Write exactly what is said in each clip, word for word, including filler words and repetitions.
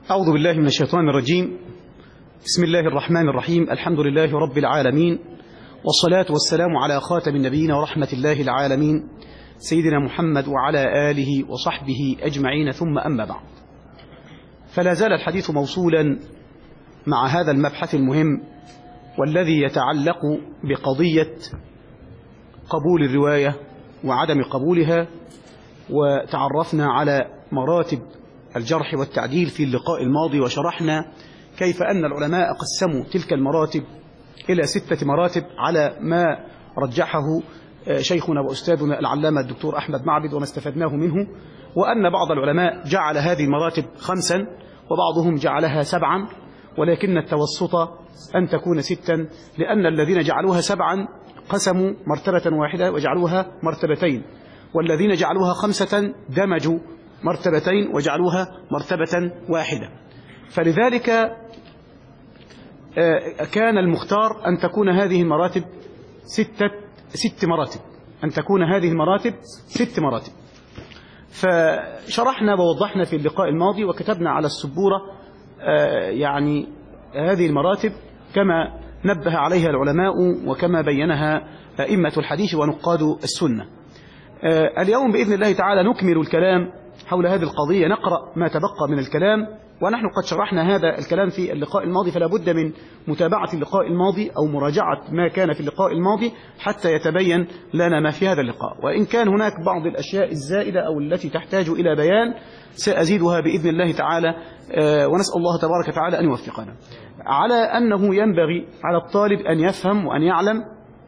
أعوذ بالله من الشيطان الرجيم. بسم الله الرحمن الرحيم. الحمد لله رب العالمين، والصلاة والسلام على خاتم النبيين ورحمة الله العالمين سيدنا محمد وعلى آله وصحبه أجمعين، ثم أما بعد. فلا زال الحديث موصولا مع هذا المبحث المهم والذي يتعلق بقضية قبول الرواية وعدم قبولها، وتعرفنا على مراتب الجرح والتعديل في اللقاء الماضي، وشرحنا كيف أن العلماء قسموا تلك المراتب إلى ستة مراتب على ما رجحه شيخنا وأستاذنا العلامة الدكتور أحمد معبد وما استفدناه منه، وأن بعض العلماء جعل هذه المراتب خمسا وبعضهم جعلها سبعا، ولكن التوسط أن تكون ستا، لأن الذين جعلوها سبعا قسموا مرتبة واحدة وجعلوها مرتبتين، والذين جعلوها خمسة دمجوا مرتبتين وجعلوها مرتبة واحدة. فلذلك كان المختار أن تكون هذه المراتب ستة ست مراتب أن تكون هذه المراتب ست مراتب. فشرحنا ووضحنا في اللقاء الماضي وكتبنا على السبورة يعني هذه المراتب كما نبه عليها العلماء وكما بينها أئمة الحديث ونقاد السنة. اليوم بإذن الله تعالى نكمل الكلام حول هذه القضية، نقرأ ما تبقى من الكلام، ونحن قد شرحنا هذا الكلام في اللقاء الماضي، فلا بد من متابعة اللقاء الماضي أو مراجعة ما كان في اللقاء الماضي حتى يتبين لنا ما في هذا اللقاء. وإن كان هناك بعض الأشياء الزائدة أو التي تحتاج إلى بيان سأزيدها بإذن الله تعالى، ونسأل الله تبارك وتعالى أن يوفقنا. على أنه ينبغي على الطالب أن يفهم وأن يعلم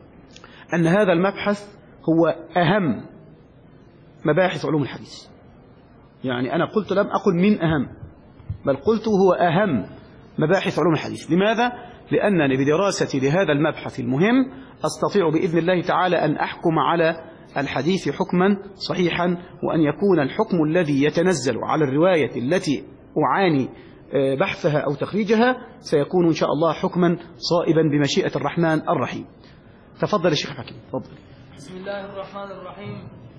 أن هذا المبحث هو أهم مباحث علوم الحديث. يعني أنا قلت لم أقل من أهم، بل قلت هو أهم مباحث علوم الحديث. لماذا؟ لأنني بدراستي لهذا المبحث المهم أستطيع بإذن الله تعالى أن أحكم على الحديث حكما صحيحا، وأن يكون الحكم الذي يتنزل على الرواية التي أعاني بحثها أو تخريجها سيكون إن شاء الله حكما صائبا بمشيئة الرحمن الرحيم. تفضل يا شيخ حكيم. تفضل. بسم الله الرحمن الرحيم.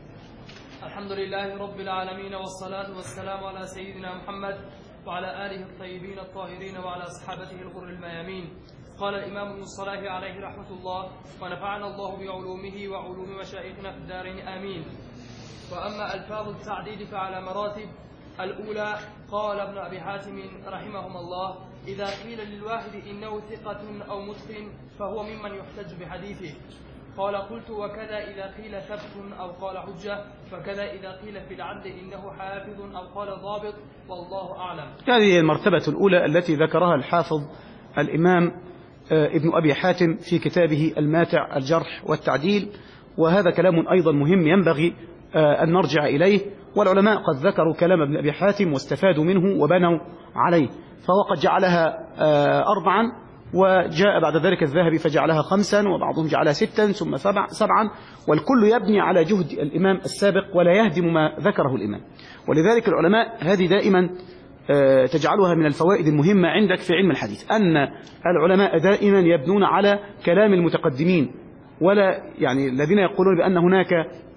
الحمد لله رب العالمين، والصلاة والسلام على سيدنا محمد وعلى آله الطيبين الطاهرين وعلى أصحابته الغر الميامين. قال الإمام ابن الصلاح عليه رحمة الله: ونفعنا الله بعلومه وعلوم مشايخنا في الدارين آمين. وأما ألفاظ التعديل فعلى مراتب. الأولى قال ابن أبي حاتم رحمهم الله: إذا قيل للواحد إنه ثقة أو متقن فهو ممن يحتج بحديثه. قال: قلت: وكذا إذا قيل ثبت أو قال حجة، فكذا إذا قيل في العدل إنه حافظ أو قال ضابط، والله أعلم. هذه المرتبة الأولى التي ذكرها الحافظ الإمام ابن أبي حاتم في كتابه الماتع الجرح والتعديل، وهذا كلام أيضا مهم ينبغي أن نرجع إليه، والعلماء قد ذكروا كلام ابن أبي حاتم واستفادوا منه وبنوا عليه، فهو قد جعلها أربعا، وجاء بعد ذلك الذهبي فجعلها خمسا، وبعضهم جعلها ستا ثم سبعا، والكل يبني على جهد الإمام السابق ولا يهدم ما ذكره الإمام. ولذلك العلماء هذه دائما تجعلها من الفوائد المهمة عندك في علم الحديث، أن العلماء دائما يبنون على كلام المتقدمين، ولا يعني الذين يقولون بأن هناك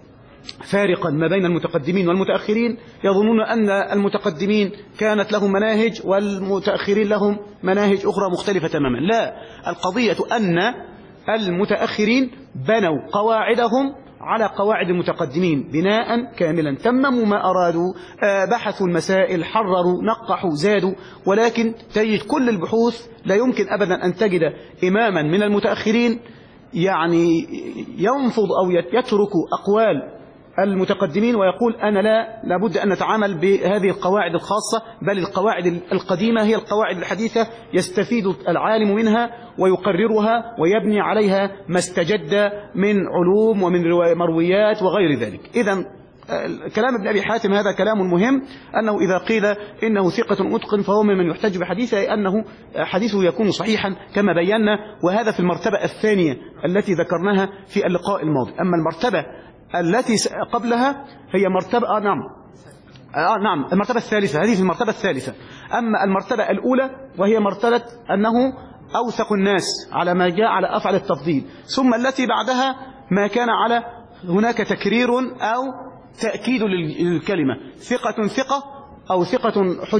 فارقا ما بين المتقدمين والمتأخرين يظنون أن المتقدمين كانت لهم مناهج والمتأخرين لهم مناهج أخرى مختلفة تماما. لا، القضية أن المتأخرين بنوا قواعدهم على قواعد المتقدمين بناء كاملا، تمموا ما أرادوا، بحثوا المسائل، حرروا، نقحوا، زادوا، ولكن تجد كل البحوث لا يمكن أبدا أن تجد إماما من المتأخرين يعني ينفض أو يترك أقوال المتقدمين ويقول أنا لا لابد أن نتعامل بهذه القواعد الخاصة، بل القواعد القديمة هي القواعد الحديثة يستفيد العالم منها ويقررها ويبني عليها ما استجد من علوم ومن مرويات وغير ذلك. إذن كلام ابن أبي حاتم هذا كلام مهم، أنه إذا قيل إنه ثقة متقن فهو من يحتج بحديثه، أنه حديثه يكون صحيحا كما بينا، وهذا في المرتبة الثانية التي ذكرناها في اللقاء الماضي. أما المرتبة التي قبلها هي مرتبة آه نعم آه نعم المرتبة الثالثة، هذه في المرتبة الثالثة. أما المرتبة الأولى وهي مرتبة أنه أوثق الناس على ما جاء على أفعل التفضيل، ثم التي بعدها ما كان على هناك تكرير أو تأكيد للكلمة، ثقة ثقة أو ثقة حجة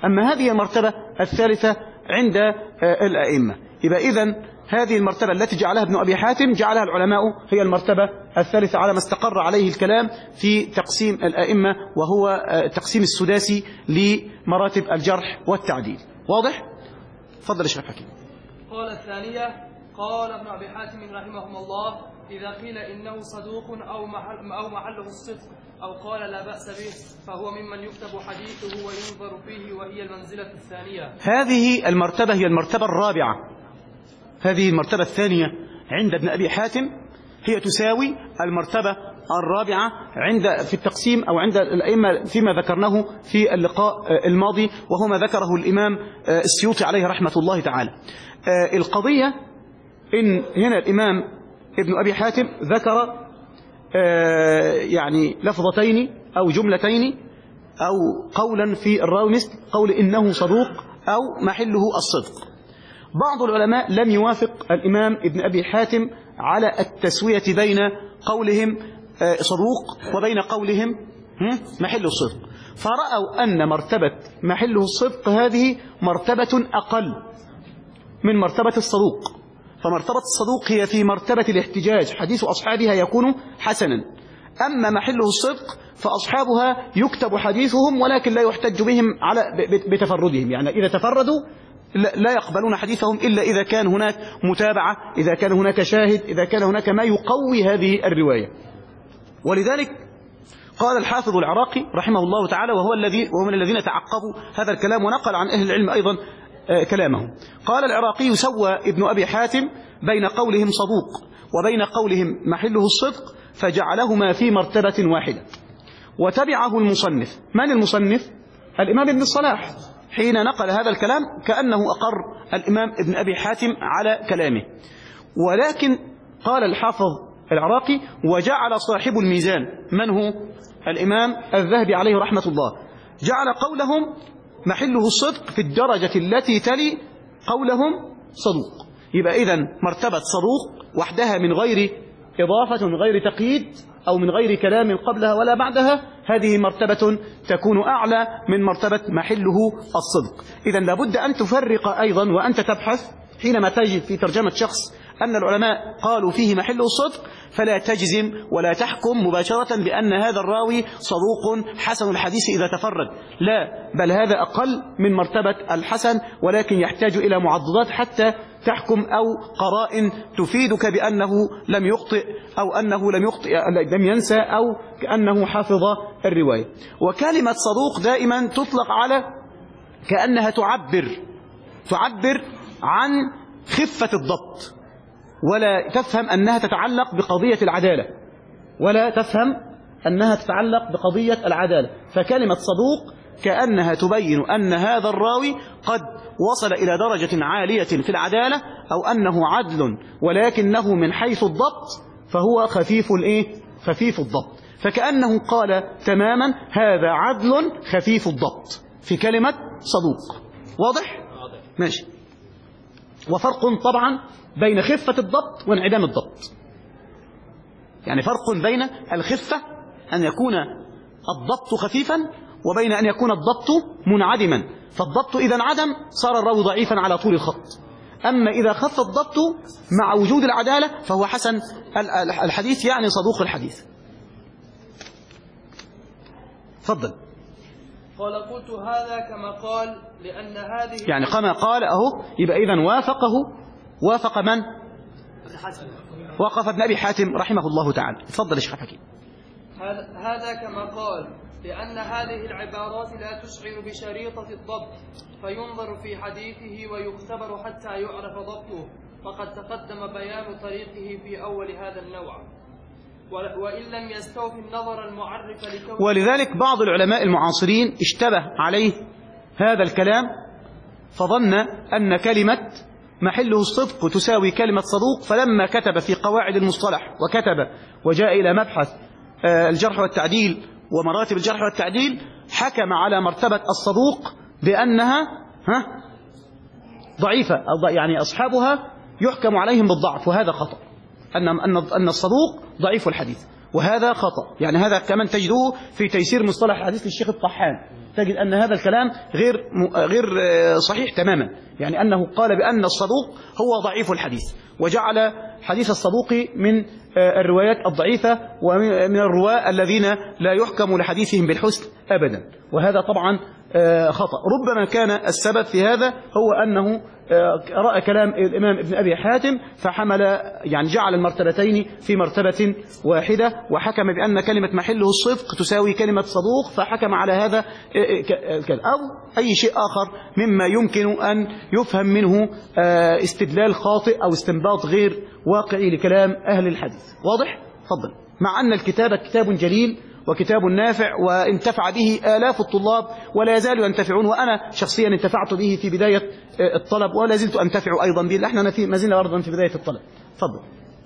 أما هذه المرتبة الثالثة عند الأئمة. يبقى إذن هذه المرتبة التي جعلها ابن أبي حاتم جعلها العلماء هي المرتبة الثالثة على ما استقر عليه الكلام في تقسيم الأئمة، وهو تقسيم السداسي لمراتب الجرح والتعديل. واضح؟ تفضل يا شيخ حكيم. قال الثانية: قال ابن أبي حاتم رحمه الله: إذا قيل إنه صدوق أو محل أو محله الصدق أو قال لا بأس به فهو ممن يكتب حديثه وينظر فيه، وهي المنزلة الثانية. هذه المرتبة هي المرتبة الرابعة. هذه المرتبة الثانية عند ابن أبي حاتم هي تساوي المرتبة الرابعة عند في التقسيم أو عند الأئمة فيما ذكرناه في اللقاء الماضي، وهو ما ذكره الإمام السيوطي عليه رحمة الله تعالى. القضية إن هنا الإمام ابن أبي حاتم ذكر يعني لفظتين أو جملتين أو قولا في الراوي مثل قول إنه صدوق أو محله الصدق. بعض العلماء لم يوافق الإمام ابن أبي حاتم على التسوية بين قولهم صدوق وبين قولهم محل الصدق، فرأوا أن مرتبة محله الصدق هذه مرتبة أقل من مرتبة الصدوق. فمرتبة الصدوق هي في مرتبة الاحتجاج، حديث أصحابها يكون حسنا. أما محله الصدق فأصحابها يكتب حديثهم ولكن لا يحتج بهم على بتفردهم، يعني إذا تفردوا لا يقبلون حديثهم إلا إذا كان هناك متابعة، إذا كان هناك شاهد، إذا كان هناك ما يقوي هذه الرواية. ولذلك قال الحافظ العراقي رحمه الله تعالى، وهو الذي وهو من الذين تعقبوا هذا الكلام ونقل عن أهل العلم أيضا كلامه. قال العراقي: سوى ابن أبي حاتم بين قولهم صدوق وبين قولهم محله الصدق فجعلهما في مرتبة واحدة. وتبعه المصنف. من المصنف؟ الإمام ابن الصلاح، حين نقل هذا الكلام كأنه أقر الإمام ابن أبي حاتم على كلامه. ولكن قال الحافظ العراقي: وجعل صاحب الميزان، من هو؟ الإمام الذهبي عليه رحمة الله، جعل قولهم محله الصدق في الدرجة التي تلي قولهم صدوق. يبقى إذن مرتبة صدوق وحدها من غير إضافة، من غير تقييد أو من غير كلام قبلها ولا بعدها، هذه مرتبة تكون أعلى من مرتبة محله الصدق. إذن لابد أن تفرق أيضا وأنت تبحث حينما تجد في ترجمة شخص أن العلماء قالوا فيه محله الصدق، فلا تجزم ولا تحكم مباشرة بأن هذا الراوي صدوق حسن الحديث إذا تفرد، لا، بل هذا أقل من مرتبة الحسن، ولكن يحتاج إلى معضدات حتى تحكم أو قرائن تفيدك بأنه لم يخطئ أو أنه لم يخطئ لم ينسى أو كأنه حافظ الرواية. وكلمة صدوق دائما تطلق على كأنها تعبر تعبر عن خفة الضبط، ولا تفهم أنها تتعلق بقضية العدالة، ولا تفهم أنها تتعلق بقضية العدالة. فكلمة صدوق كأنها تبين أن هذا الراوي قد وصل إلى درجة عالية في العدالة، أو أنه عدل ولكنه من حيث الضبط فهو خفيف الإيه؟ خفيف الضبط. فكأنه قال تماما هذا عدل خفيف الضبط في كلمة صدوق. واضح؟ ماشي. وفرق طبعا بين خفة الضبط وانعدام الضبط، يعني فرق بين الخفة أن يكون الضبط خفيفا وبين أن يكون الضبط منعدما. فالضبط إذا انعدم صار الراوي ضعيفا على طول الخط، أما إذا خف الضبط مع وجود العدالة فهو حسن الحديث، يعني صدوق الحديث. تفضل. قال: قلت هذا كما قال لأن هذه، يعني كما قال أهو، يبقى إذن وافقه، وافق من؟ وقف ابن أبي حاتم رحمه الله تعالى. تفضل يا شيخ حكيم. هذا كما قال لأن هذه العبارات لا تشعر بشريطة الضبط، فينظر في حديثه ويختبر حتى يعرف ضبطه، فقد تقدم بيان طريقه في أول هذا النوع، وإن لم يستوفي النظر المعرف لكونه. ولذلك بعض العلماء المعاصرين اشتبه عليه هذا الكلام فظن أن كلمة محله الصدق تساوي كلمة صدوق، فلما كتب في قواعد المصطلح وكتب وجاء إلى مبحث الجرح والتعديل ومراتب الجرح والتعديل حكم على مرتبة الصدوق بأنها ها ضعيفة، أو يعني أصحابها يحكم عليهم بالضعف، وهذا خطأ. أن أن أن الصدوق ضعيف الحديث، وهذا خطأ. يعني هذا كمان تجده في تيسير مصطلح الحديث للشيخ الطحان، تجد أن هذا الكلام غير غير صحيح تماما. يعني أنه قال بأن الصدوق هو ضعيف الحديث، وجعل حديث الصدوق من الروايات الضعيفة ومن الرواة الذين لا يحكم لحديثهم بالحسن أبدا، وهذا طبعا خطأ. ربما كان السبب في هذا هو أنه رأى كلام الإمام ابن أبي حاتم فحمل، يعني جعل المرتبتين في مرتبة واحدة، وحكم بأن كلمة محله الصدق تساوي كلمة صدوق، فحكم على هذا الكلام. أو أي شيء آخر مما يمكن أن يفهم منه استدلال خاطئ أو استنباط غير واقعي لكلام أهل الحديث. واضح؟ تفضل. مع أن الكتاب كتاب جليل وكتاب نافع وانتفع به آلاف الطلاب ولا يزالوا ينتفعون، وأنا شخصيا انتفعت به في بداية الطلب ولا زلت أنتفع أيضا به، احنا ما زلنا أيضا في بداية الطلب. تفضل.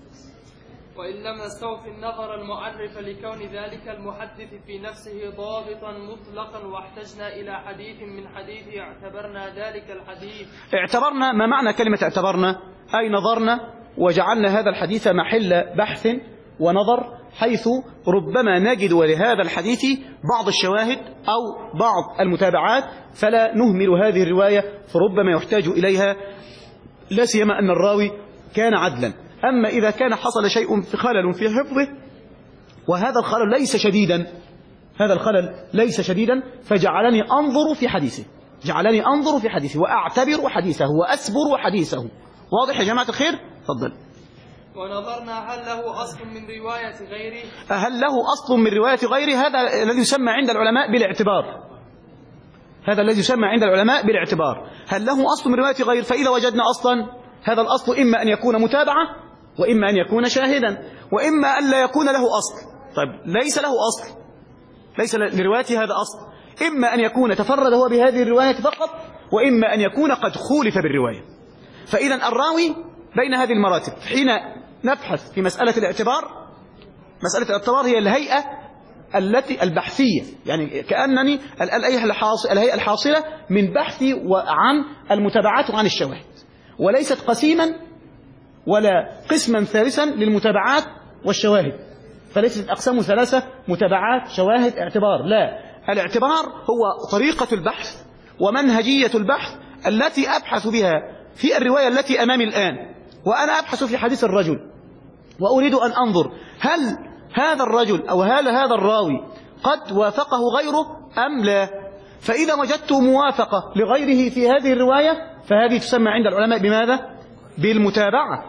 وإن لم نستوفي النظر المعرف لكون ذلك المحدث في نفسه ضابطا مطلقا واحتجنا إلى حديث من حديثه اعتبرنا ذلك الحديث. اعتبرنا، ما معنى كلمة اعتبرنا؟ أي نظرنا وجعلنا هذا الحديث محل بحث ونظر، حيث ربما نجد لهذا الحديث بعض الشواهد أو بعض المتابعات فلا نهمل هذه الرواية، فربما يحتاج إليها، لا سيما أن الراوي كان عدلا. أما إذا كان حصل شيء في خلل في حفظه وهذا الخلل ليس شديدا، هذا الخلل ليس شديدا فجعلني أنظر في حديثه، جعلني أنظر في حديثه وأعتبر حديثه وأسبر حديثه. واضح يا جماعة الخير؟ تفضل. ونظرنا هل له أصل من رواية غيره، هل له أصل من رواية غيره؟ هذا الذي يسمى عند العلماء بالاعتبار، هذا الذي يسمى عند العلماء بالاعتبار. هل له أصل من رواية غير؟ فإذا وجدنا أصلا، هذا الأصل إما أن يكون متابعة وإما أن يكون شاهدا وإما أن لا يكون له أصل. طيب ليس له أصل، ليس لروايته هذا أصل، إما أن يكون تفرد هو بهذه الرواية فقط وإما أن يكون قد خولف بالرواية. فإذا الراوي بين هذه المراتب. حين نبحث في مسألة الاعتبار، مسألة الاعتبار هي الهيئة التي البحثية، يعني كأنني الهيئة الحاصلة من بحثي عن المتابعات وعن الشواهد، وليست قسيما ولا قسما ثالثا للمتابعات والشواهد، فليست أقسام ثلاثة: متابعات، شواهد، اعتبار. لا، الاعتبار هو طريقة البحث ومنهجية البحث التي أبحث بها في الرواية التي أمامي الآن. وأنا أبحث في حديث الرجل وأريد أن أنظر هل هذا الرجل أو هل هذا الراوي قد وافقه غيره أم لا. فإذا وجدت موافقة لغيره في هذه الرواية فهذه تسمى عند العلماء بماذا؟ بالمتابعة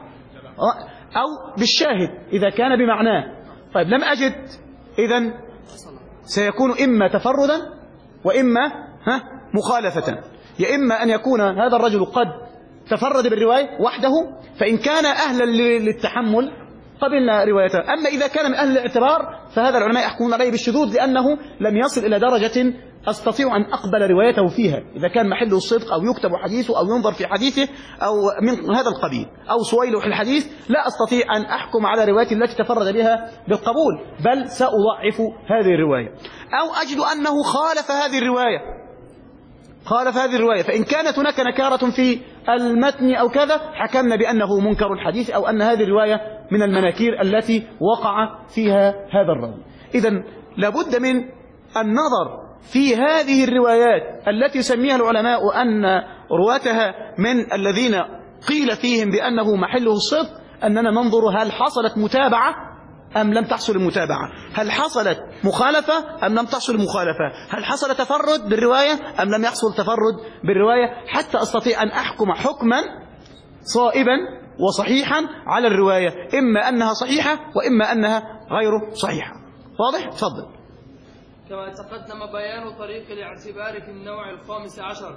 أو بالشاهد إذا كان بمعناه. طيب لم أجد، إذن سيكون إما تفردا وإما ها مخالفة، يا إما أن يكون هذا الرجل قد تفرد بالرواية وحده فإن كان أهلا للتحمل قبلنا روايته، أما إذا كان من أهل الاعتبار فهذا العلماء يحكمون عليه بالشذوذ لأنه لم يصل إلى درجة أستطيع أن أقبل روايته فيها، إذا كان محله الصدق أو يكتب حديثه أو ينظر في حديثه أو من هذا القبيل أو سويلح الحديث، لا أستطيع أن أحكم على روايته التي تفرد بها بالقبول، بل سأضعف هذه الرواية. أو أجد أنه خالف هذه الرواية، خالف هذه الرواية، فإن كانت هناك نكارة في المتن أو كذا حكمنا بأنه منكر الحديث أو أن هذه الرواية من المناكير التي وقع فيها هذا الرجل. إذن لابد من النظر في هذه الروايات التي يسميها العلماء أن رواتها من الذين قيل فيهم بأنه محله الصدق، أننا ننظر هل حصلت متابعة أم لم تحصل المتابعة، هل حصلت مخالفة أم لم تحصل مخالفة، هل حصل تفرد بالرواية أم لم يحصل تفرد بالرواية، حتى أستطيع أن أحكم حكما صائبا وصحيحا على الرواية، إما أنها صحيحة وإما أنها غير صحيحة. واضح؟ تفضل. كما تقدم بيان طريق الاعتبار في النوع الخامس عشر.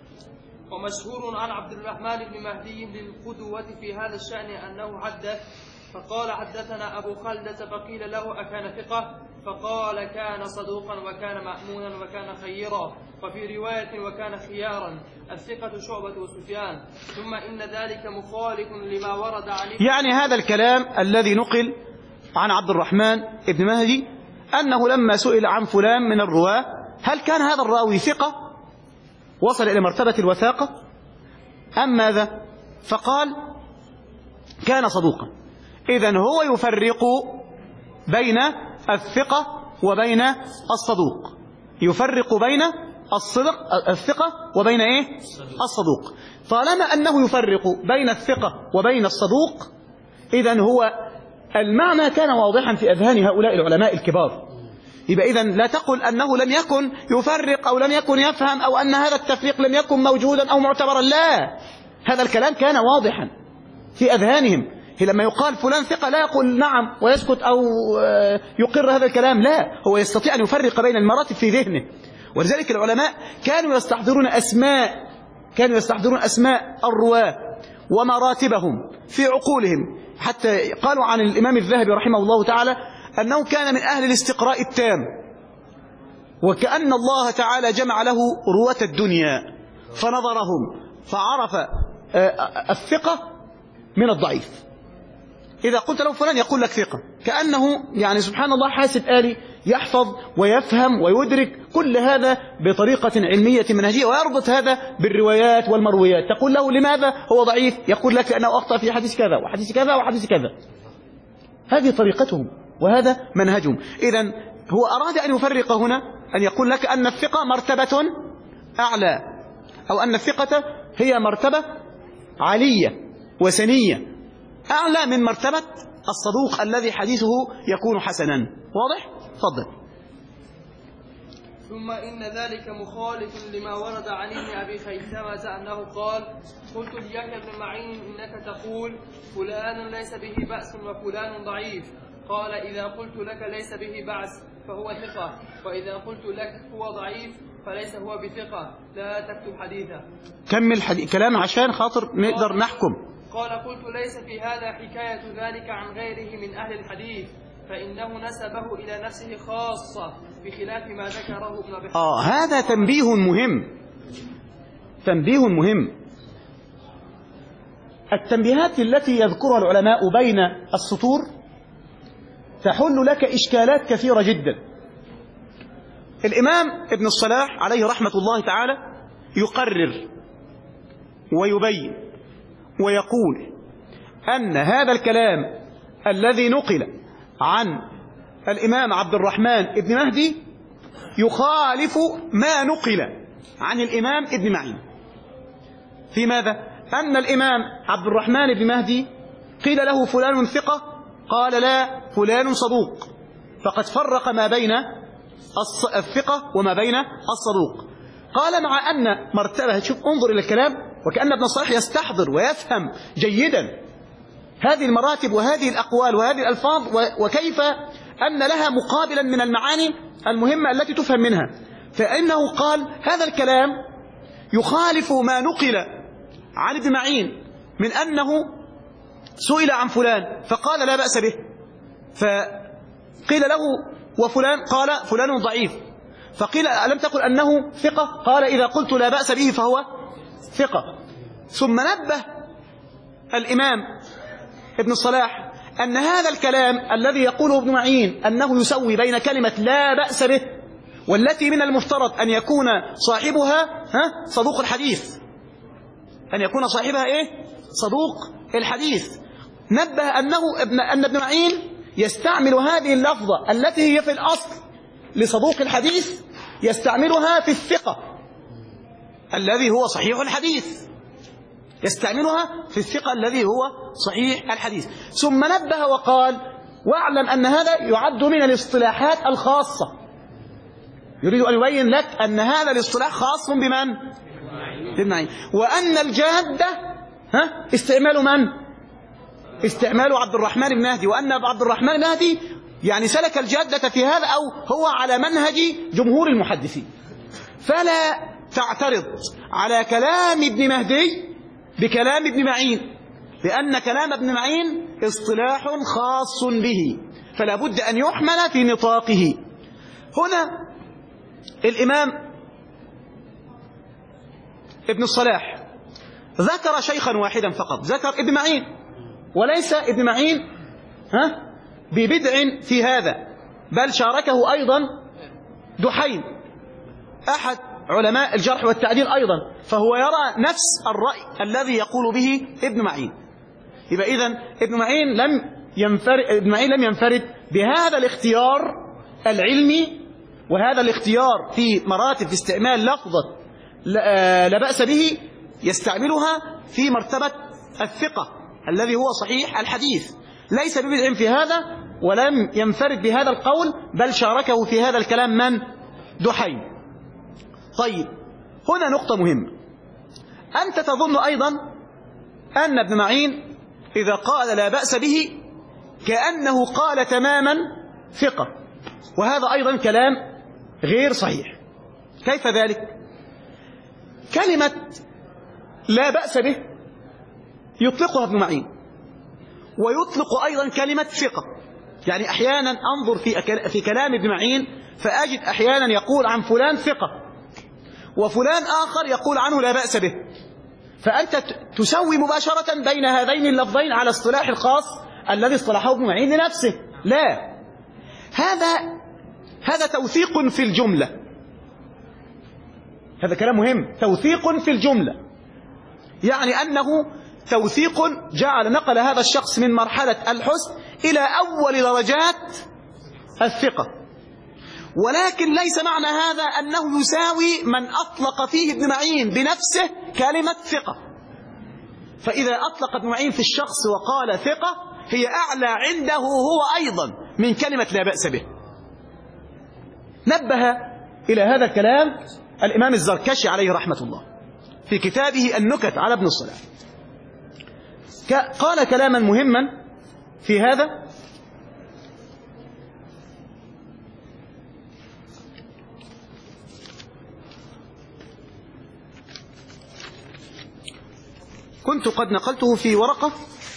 ومشهور عن عبد الرحمن بن مهدي للقدوة في هذا الشأن أنه حدث فقال حدثنا أبو خلدة فقيل له أكان ثقة؟ فقال كان صدوقا وكان مأمونا وكان خيرا، وفي رواية وكان خيارا. الثقة شعبة وسفيان. ثم إن ذلك مخالف لما ورد عن يعني هذا الكلام الذي نقل عن عبد الرحمن بن مهدي أنه لما سئل عن فلان من الرواة هل كان هذا الراوي ثقة وصل إلى مرتبة الوثاقة أم ماذا؟ فقال كان صدوقا. إذن هو يفرق بين الثقة وبين الصدوق، يفرق بين الصدق الثقة وبين إيه؟ الصدوق. طالما أنه يفرق بين الثقة وبين الصدوق، إذن هو المعنى كان واضحا في أذهان هؤلاء العلماء الكبار. يبقى إذن لا تقل أنه لم يكن يفرق أو لم يكن يفهم أو أن هذا التفريق لم يكن موجودا أو معتبرا، لا، هذا الكلام كان واضحا في أذهانهم. لما يقال فلان ثقة لا يقول نعم ويسكت أو يقر هذا الكلام، لا، هو يستطيع أن يفرق بين المراتب في ذهنه. ولذلك العلماء كانوا يستحضرون أسماء كانوا يستحضرون أسماء الرواة ومراتبهم في عقولهم، حتى قالوا عن الإمام الذهبي رحمه الله تعالى أنه كان من أهل الاستقراء التام، وكأن الله تعالى جمع له رواة الدنيا فنظرهم فعرف الثقة من الضعيف. إذا قلت له فلان يقول لك ثقة، كأنه يعني سبحان الله حاسب آلي يحفظ ويفهم ويدرك كل هذا بطريقة علمية منهجية، ويربط هذا بالروايات والمرويات. تقول له لماذا هو ضعيف؟ يقول لك لأنه أخطأ في حديث كذا وحديث كذا وحديث كذا. هذه طريقتهم وهذا منهجهم. إذن هو أراد أن يفرق هنا، أن يقول لك أن الثقة مرتبة أعلى، أو أن الثقة هي مرتبة عالية وسنية أعلى من مرتبة الصدوق الذي حديثه يكون حسنا. واضح؟ تفضل. ثم إن ذلك مخالف لما ورد عن ابن أبي خيثمة أنه قال: قلت ليحيى بن معين إنك تقول فلان ليس به بأس وفلان ضعيف، قال: إذا قلت لك ليس به بأس فهو ثقة، وإذا قلت لك هو ضعيف فليس هو بثقة، لا تكتب حديثه. كمل حديث كلام عشان خاطر نقدر نحكم. قال: قلت ليس في هذا حكاية ذلك عن غيره من أهل الحديث، فإنه نسبه إلى نفسه خاصة بخلاف ما ذكره ابن أبي حاتم. آه هذا تنبيه مهم، تنبيه مهم. التنبيهات التي يذكرها العلماء بين السطور تحل لك إشكالات كثيرة جدا. الإمام ابن الصلاح عليه رحمة الله تعالى يقرر ويبين ويقول أن هذا الكلام الذي نقل عن الإمام عبد الرحمن ابن مهدي يخالف ما نقل عن الإمام ابن معين. في ماذا؟ أن الإمام عبد الرحمن بن مهدي قيل له فلان ثقة، قال لا، فلان صدوق، فقد فرق ما بين الثقة وما بين الصدوق. قال مع أن مرتبة، شوف انظر إلى الكلام، وكأن ابن الصلاح يستحضر ويفهم جيدا هذه المراتب وهذه الأقوال وهذه الألفاظ، وكيف أن لها مقابلا من المعاني المهمة التي تفهم منها. فإنه قال هذا الكلام يخالف ما نقل عن ابن معين من أنه سئل عن فلان فقال لا بأس به، فقيل له وفلان قال فلان ضعيف، فقيل ألم تقل أنه ثقة؟ قال إذا قلت لا بأس به فهو ثقة. ثم نبه الإمام ابن الصلاح أن هذا الكلام الذي يقوله ابن معين أنه يسوي بين كلمة لا بأس به والتي من المفترض أن يكون صاحبها ها صدوق الحديث، أن يكون صاحبها إيه؟ صدوق الحديث. نبه أنه ابن أن ابن معين يستعمل هذه اللفظة التي هي في الأصل لصدوق الحديث، يستعملها في الثقة الذي هو صحيح الحديث، يستعملها في الثقة الذي هو صحيح الحديث. ثم نبه وقال واعلم أن هذا يعد من الاصطلاحات الخاصة، يريد أن يبين لك أن هذا الاصطلاح خاص بمن؟ بالمعين. وأن الجادة ها استعمال من؟ استعمال عبد الرحمن بن مهدي، وأن عبد الرحمن بن مهدي يعني سلك الجادة في هذا، أو هو على منهج جمهور المحدثين. فلا تعترض على كلام ابن مهدي بكلام ابن معين، لأن كلام ابن معين اصطلاح خاص به، فلا بد أن يحمل في نطاقه. هنا الإمام ابن الصلاح ذكر شيخا واحدا فقط، ذكر ابن معين، وليس ابن معين ها ببدع في هذا، بل شاركه أيضا دحين أحد علماء الجرح والتعديل أيضا، فهو يرى نفس الرأي الذي يقول به ابن معين. يبقى إذن ابن معين لم ينفرد ابن معين لم ينفرد بهذا الاختيار العلمي، وهذا الاختيار في مراتب استعمال لفظة لا بأس به يستعملها في مرتبة الثقة الذي هو صحيح الحديث، ليس ببدع في هذا، ولم ينفرد بهذا القول، بل شاركه في هذا الكلام من؟ دحيم. طيب، هنا نقطة مهمة. أنت تظن أيضا أن ابن معين إذا قال لا بأس به كأنه قال تماما ثقة، وهذا أيضا كلام غير صحيح. كيف ذلك؟ كلمة لا بأس به يطلقها ابن معين، ويطلق أيضا كلمة ثقة. يعني أحيانا أنظر في في كلام ابن معين فأجد أحيانا يقول عن فلان ثقة، وفلان آخر يقول عنه لا بأس به، فأنت تسوي مباشرة بين هذين اللفظين على اصطلاح الخاص الذي اصطلحه ابن معين لنفسه. لا، هذا هذا توثيق في الجملة، هذا كلام مهم، توثيق في الجملة، يعني أنه توثيق جعل نقل هذا الشخص من مرحلة الحسن إلى أول درجات الثقة، ولكن ليس معنى هذا أنه يساوي من أطلق فيه ابن معين بنفسه كلمة ثقة. فإذا أطلق ابن معين في الشخص وقال ثقة هي أعلى عنده هو أيضا من كلمة لا بأس به. نبه إلى هذا الكلام الإمام الزركشي عليه رحمة الله في كتابه النكت على ابن الصلاح، قال كلاما مهما في هذا. كنت قد نقلته في ورقة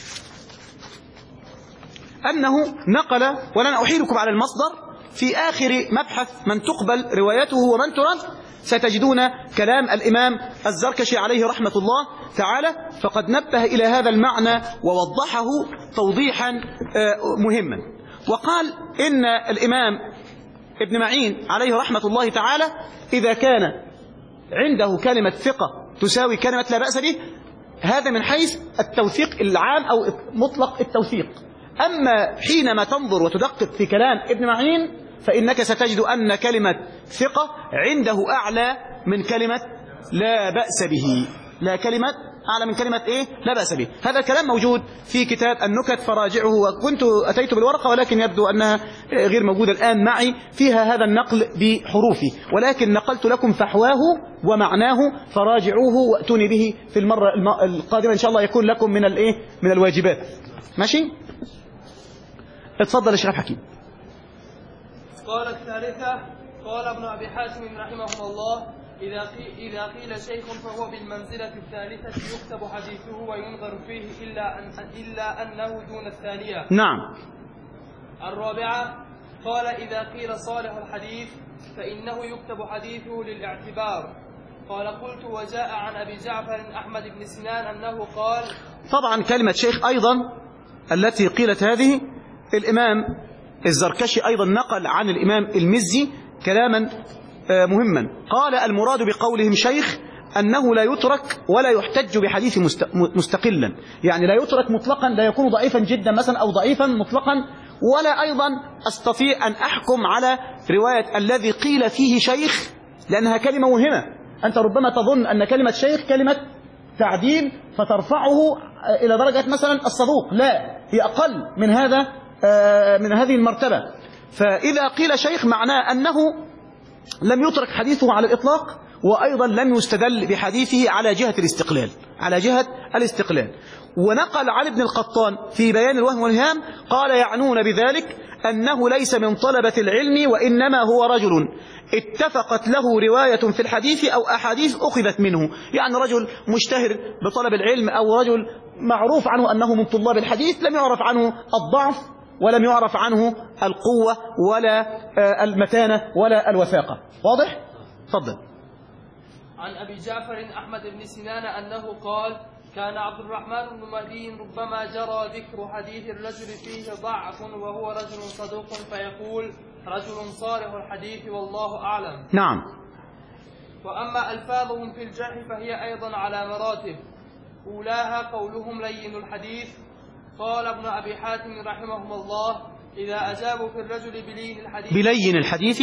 أنه نقل، ولن أحيلكم على المصدر، في آخر مبحث من تقبل روايته ومن ترد ستجدون كلام الإمام الزركشي عليه رحمة الله تعالى، فقد نبه إلى هذا المعنى ووضحه توضيحا مهما. وقال إن الإمام ابن معين عليه رحمة الله تعالى إذا كان عنده كلمة ثقة تساوي كلمة لا بأس به، هذا من حيث التوثيق العام أو مطلق التوثيق. أما حينما تنظر وتدقق في كلام ابن معين فإنك ستجد أن كلمة ثقة عنده أعلى من كلمة لا بأس به، لا كلمة أعلى من كلمة إيه؟ لا بأس به. هذا الكلام موجود في كتاب النكت فراجعه، وكنت أتيت بالورقة ولكن يبدو أنها غير موجودة الآن معي، فيها هذا النقل بحروفه، ولكن نقلت لكم فحواه ومعناه فراجعوه وأتوني به في المرة القادمة إن شاء الله، يكون لكم من الإيه؟ من الواجبات. ماشي؟ اتفضل يا شيخ حكيم. قال الثالثة، قال ابن أبي حاتم رحمه الله: إذا قيل, إذا قيل شيخ فهو بالمنزلة الثالثة يكتب حديثه وينظر فيه إلا, أن إلا أنه دون الثانية. نعم. الرابعة، قال إذا قيل صالح الحديث فإنه يكتب حديثه للاعتبار. قال قلت: وجاء عن أبي جعفر أحمد بن سنان أنه قال. طبعا كلمة شيخ أيضا التي قيلت هذه الإمام الزركشي أيضا نقل عن الإمام المزي كلاما مهما، قال: المراد بقولهم شيخ أنه لا يترك ولا يحتج بحديث مستقلا، يعني لا يترك مطلقا، لا يكون ضعيفا جدا مثلا أو ضعيفا مطلقا، ولا أيضا أستطيع أن أحكم على رواية الذي قيل فيه شيخ لأنها كلمة مهمة. أنت ربما تظن أن كلمة شيخ كلمة تعديل فترفعه إلى درجة مثلا الصدوق، لا، هي أقل من هذا، من هذه المرتبة. فإذا قيل شيخ معناه أنه لم يترك حديثه على الإطلاق، وأيضا لم يستدل بحديثه على جهة الاستقلال، على جهة الاستقلال. ونقل عن ابن القطان في بيان الوهم والإيهام قال: يعنون بذلك أنه ليس من طلبة العلم، وإنما هو رجل اتفقت له رواية في الحديث أو أحاديث أخذت منه، يعني رجل مشتهر بطلب العلم أو رجل معروف عنه أنه من طلاب الحديث، لم يعرف عنه الضعف ولم يعرف عنه القوة ولا المتانة ولا الوثاقة. واضح؟ تفضل. عن أبي جعفر أحمد بن سنان أنه قال: كان عبد الرحمن بن مهدي ربما جرى ذكر حديث الرجل فيه ضعف وهو رجل صدوق فيقول: رجل صالح الحديث والله أعلم. نعم. وأما ألفاظهم في الجرح فهي أيضا على مراتب، أولاها قولهم لين الحديث، قال ابن أبي حاتم رحمه الله إذا أجابوا في الرجل بلين الحديث بلين الحديث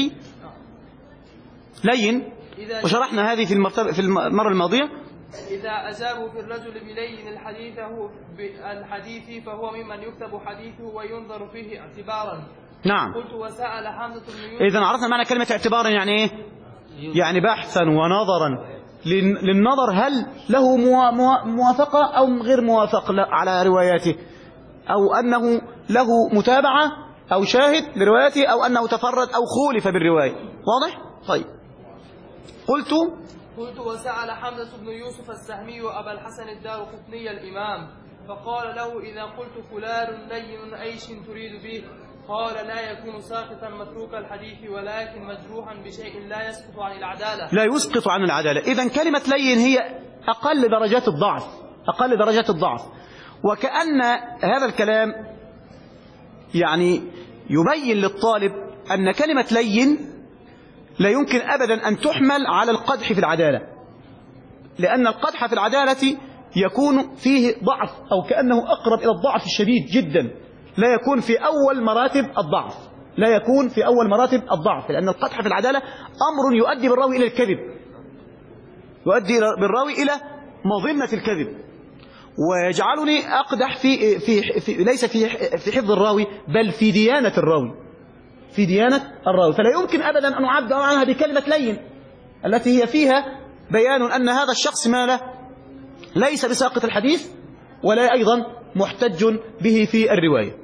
لين، وشرحنا هذه في المرتبة في المرة الماضية. إذا أجابوا في الرجل بلين الحديث الحديث فهو ممن يكتب حديثه وينظر فيه اعتبارا. نعم. قلت وسأل حمزة بن يوسف. إذا عرفنا معنى كلمة اعتبارا يعني إيه؟ يعني بحثا ونظرا للنظر هل له موافقة أو غير موافق على رواياته، أو أنه له متابعة أو شاهد لرواياته، أو أنه تفرد أو خولف بالرواية. واضح؟ طيب. قلت قلت وسأل حمزة بن يوسف السهمي أبا الحسن الدارقطني الإمام فقال له إذا قلت فلان لين أيش تريد به؟ قال لا يكون ساقطا متروك الحديث ولكن مجروحا بشيء لا يسقط عن العدالة. لا يسقط عن العدالة. إذن كلمة لين هي أقل درجات الضعف، أقل درجات الضعف. وكأن هذا الكلام يعني يبين للطالب أن كلمة لين لا يمكن أبدا أن تحمل على القدح في العدالة، لأن القدح في العدالة يكون فيه ضعف أو كأنه أقرب إلى الضعف الشديد جدا، لا يكون في أول مراتب الضعف، لا يكون في أول مراتب الضعف، لأن القدح في العدالة أمر يؤدي بالراوي إلى الكذب، يؤدي بالراوي إلى مظنة الكذب، ويجعلني أقدح في, في, في ليس في في حفظ الراوي بل في ديانة الراوي، في ديانة الراوي. فلا يمكن أبدا أن أعبر عنها بكلمة لين التي هي فيها بيان أن هذا الشخص ما له ليس بساقط الحديث ولا أيضا محتج به في الرواية.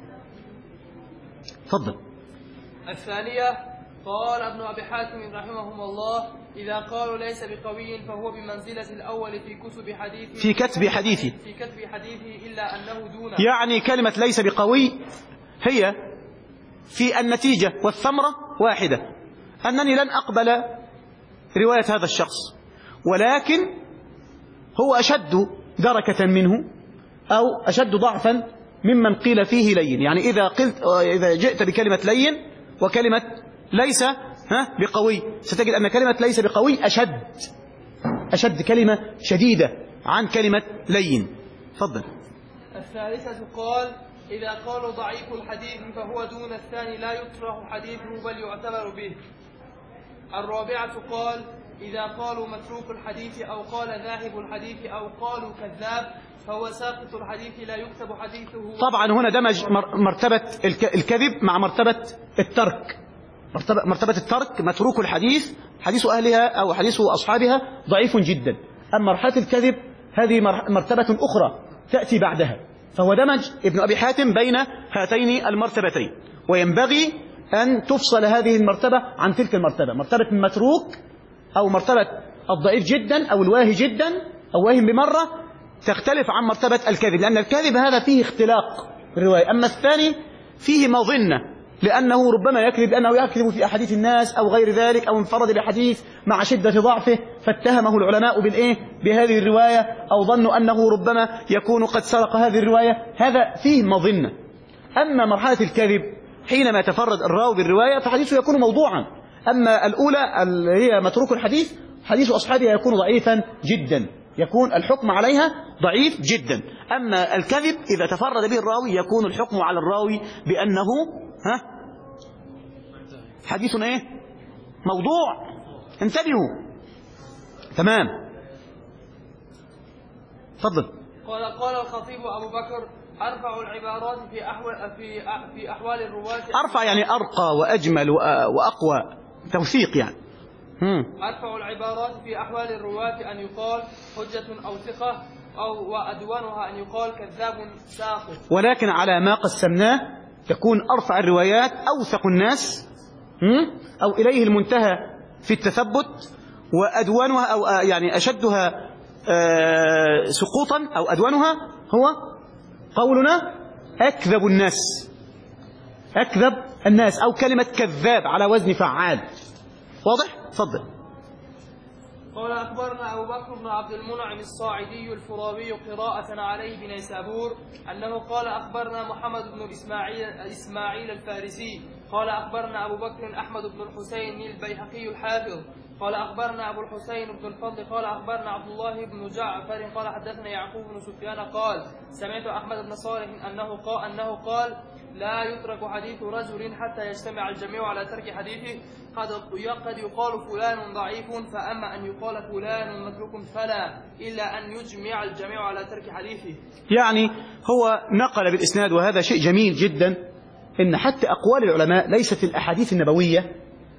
تفضل. الثانية قال ابن أبي حاتم رحمهم الله إذا قالوا ليس بقوي فهو بمنزلة الأول في كتب حديثه في كتب حديثه في كتب حديثه إلا أنه دونه. يعني كلمة ليس بقوي هي في النتيجة والثمرة واحدة، أنني لن أقبل رواية هذا الشخص، ولكن هو أشد دركة منه أو أشد ضعفا ممن قيل فيه لين. يعني إذا قلت إذا جئت بكلمة لين وكلمة ليس ها بقوي ستجد أن كلمة ليس بقوي أشد أشد كلمة شديدة عن كلمة لين. تفضل. الثالثة قال إذا قالوا ضعيف الحديث فهو دون الثاني لا يطرح حديثه بل يعتبر به. الرابعة قال إذا قالوا متروك الحديث أو قال ذاهب الحديث أو قالوا كذاب فهو ساقط الحديث لا يكتب حديثه. طبعا هنا دمج مرتبة الكذب مع مرتبة الترك. مرتبة, مرتبة الترك متروك الحديث حديث أهلها أو حديث أصحابها ضعيف جدا، أما مرحلة الكذب هذه مرتبة أخرى تأتي بعدها. فهو دمج ابن أبي حاتم بين هاتين المرتبتين، وينبغي أن تفصل هذه المرتبة عن تلك المرتبة، مرتبة المتروك أو مرتبة الضعيف جدا أو الواهي جدا أو واهم بمرة تختلف عن مرتبة الكذب، لأن الكذب هذا فيه اختلاق الرواية، أما الثاني فيه مظنة لأنه ربما يكذب لأنه يكذب في أحاديث الناس أو غير ذلك، أو انفرد بحديث مع شدة ضعفه فاتهمه العلماء بالإيه بهذه الرواية، أو ظنوا أنه ربما يكون قد سرق هذه الرواية، هذا فيه مظنة. أما مرحلة الكذب حينما يتفرد الراوي بالرواية فحديثه يكون موضوعا، أما الأولى اللي هي متروك الحديث حديث أصحابها يكون ضعيفا جدا، يكون الحكم عليها ضعيف جدا. أما الكذب إذا تفرد به الراوي يكون الحكم على الراوي بأنه ها حديث ايه موضوع. انتبهوا. تمام. تفضل. قال قال الخطيب أبو بكر أرفع العبارات في أحوال في في أحوال الرواة. أرفع يعني أرقى وأجمل وأقوى، توثيق يعني. هم. أرفع العبارات في أحوال الرواة أن يقال حجة أو ثقة، أو وأدوانها أن يقال كذاب ساقط. ولكن على ما قسمناه تكون أرفع الروايات أوثق الناس أو إليه المنتهى في التثبت، وأدوانها أو يعني أشدها سقوطا أو أدوانها هو قولنا أكذب الناس، أكذب الناس، أو كلمة كذاب على وزن فعال. واضح؟ تفضل. قال أخبرنا أبو بكر بن عبد المنعم الصاعدي الفراوي قراءة عليه بنيسابور أنه قال أخبرنا محمد بن إسماعيل, إسماعيل الفارسي قال أخبرنا أبو بكر أحمد بن الحسين البيهقي الحافظ قال أخبرنا أبو الحسين بن الفضل قال أخبرنا عبد الله بن جعفر قال حدثنا يعقوب بن سفيان قال سمعت أحمد بن صالح أنه قال, أنه قال لا يترك حديث رجل حتى يجتمع الجميع على ترك حديثه قد قد يقال فلان ضعيف فأما أن يقال فلان متروك فلا إلا أن يجمع الجميع على ترك حديثه. يعني هو نقل بالإسناد، وهذا شيء جميل جدا، إن حتى أقوال العلماء ليست الأحاديث النبوية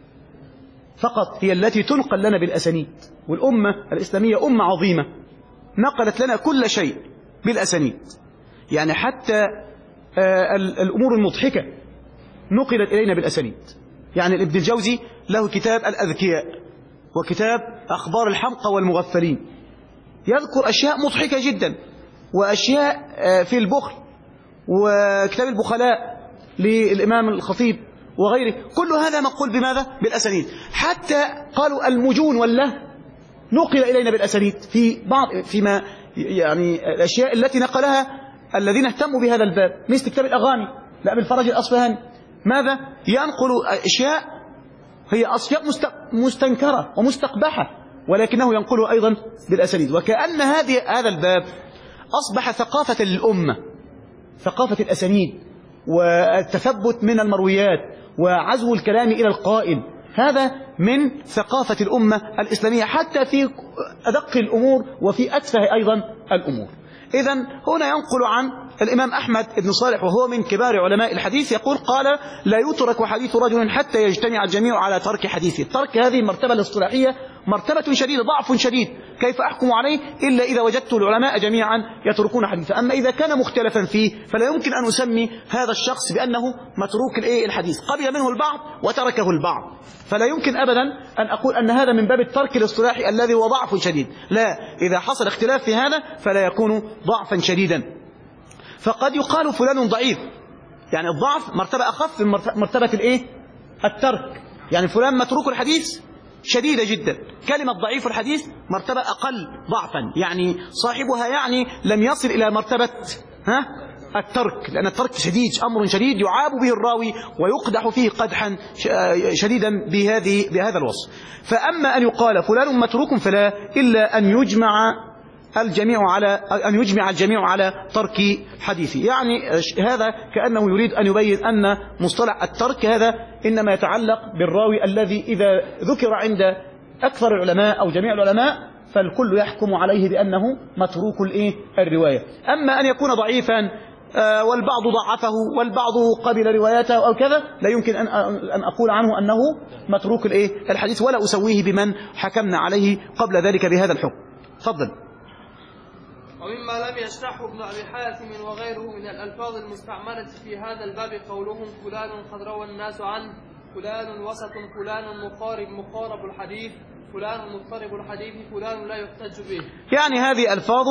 فقط هي التي تنقل لنا بالأسانيد، والأمة الإسلامية أمة عظيمة نقلت لنا كل شيء بالأسانيد. يعني حتى الأمور المضحكة نقلت إلينا بالأسانيد. يعني ابن الجوزي له كتاب الأذكياء وكتاب أخبار الحمقى والمغفلين، يذكر أشياء مضحكة جدا وأشياء في البخل، وكتاب البخلاء للإمام الخطيب وغيره، كل هذا مقول بماذا؟ بالأسانيد. حتى قالوا المجون والله نقل إلينا بالأسانيد في بعض فيما يعني الأشياء التي نقلها الذين اهتموا بهذا الباب، مثل كتاب الأغاني لأبي الفرج الأصفهاني، ماذا؟ ينقل أشياء هي أشياء مستنكرة ومستقبحة، ولكنه ينقلها أيضا بالأسانيد. وكأن هذه هذا الباب أصبح ثقافة للأمة، ثقافة الأسانيد والتثبت من المرويات وعزو الكلام إلى القائل، هذا من ثقافة الأمة الإسلامية حتى في أدق الأمور وفي أتفه أيضا الأمور. إذن هنا ينقل عن الإمام أحمد بن صالح وهو من كبار علماء الحديث يقول قال لا يترك حديث رجل حتى يجتمع الجميع على ترك حديثه. ترك هذه المرتبة الاصطلاحية مرتبة شديدة، ضعف شديد، كيف أحكم عليه إلا إذا وجدت العلماء جميعا يتركون حديثه. أما إذا كان مختلفا فيه فلا يمكن أن أسمي هذا الشخص بأنه متروك الحديث، قبل منه البعض وتركه البعض، فلا يمكن أبدا أن أقول أن هذا من باب الترك الاصطلاحي الذي هو ضعف شديد، لا، إذا حصل اختلاف في هذا فلا يكون ضعفا شديدا. فقد يقال فلان ضعيف، يعني الضعف مرتبة أخف من مرتبة الإيه؟ الترك. يعني فلان متروك الحديث شديدة جدا، كلمة ضعيف الحديث مرتبة أقل ضعفا، يعني صاحبها يعني لم يصل إلى مرتبة ها الترك، لأن الترك شديد، أمر شديد يعاب به الراوي ويقدح فيه قدحا شديدا بهذه بهذا الوصف. فأما أن يقال فلان متروك فلا إلا أن يجمع الجميع على أن يجمع الجميع على ترك حديثه. يعني هذا كأنه يريد أن يبين أن مصطلح الترك هذا إنما يتعلق بالراوي الذي إذا ذكر عند أكثر العلماء أو جميع العلماء فالكل يحكم عليه بأنه متروك الإيه؟ الرواية. أما أن يكون ضعيفا والبعض ضعفه والبعض قبل رواياته أو كذا لا يمكن أن أن أقول عنه أنه متروك الإيه؟ الحديث، ولا أسويه بمن حكمنا عليه قبل ذلك بهذا الحكم. تفضل. ومما لم يشرحه ابن أبي حاتم وغيره من الألفاظ المستعملة في هذا الباب قولهم فلان قد روى الناس عنه، فلان وسط، فلان مقارب مقارب الحديث، فلان مضطرب الحديث، فلان لا يحتج به. يعني هذه ألفاظ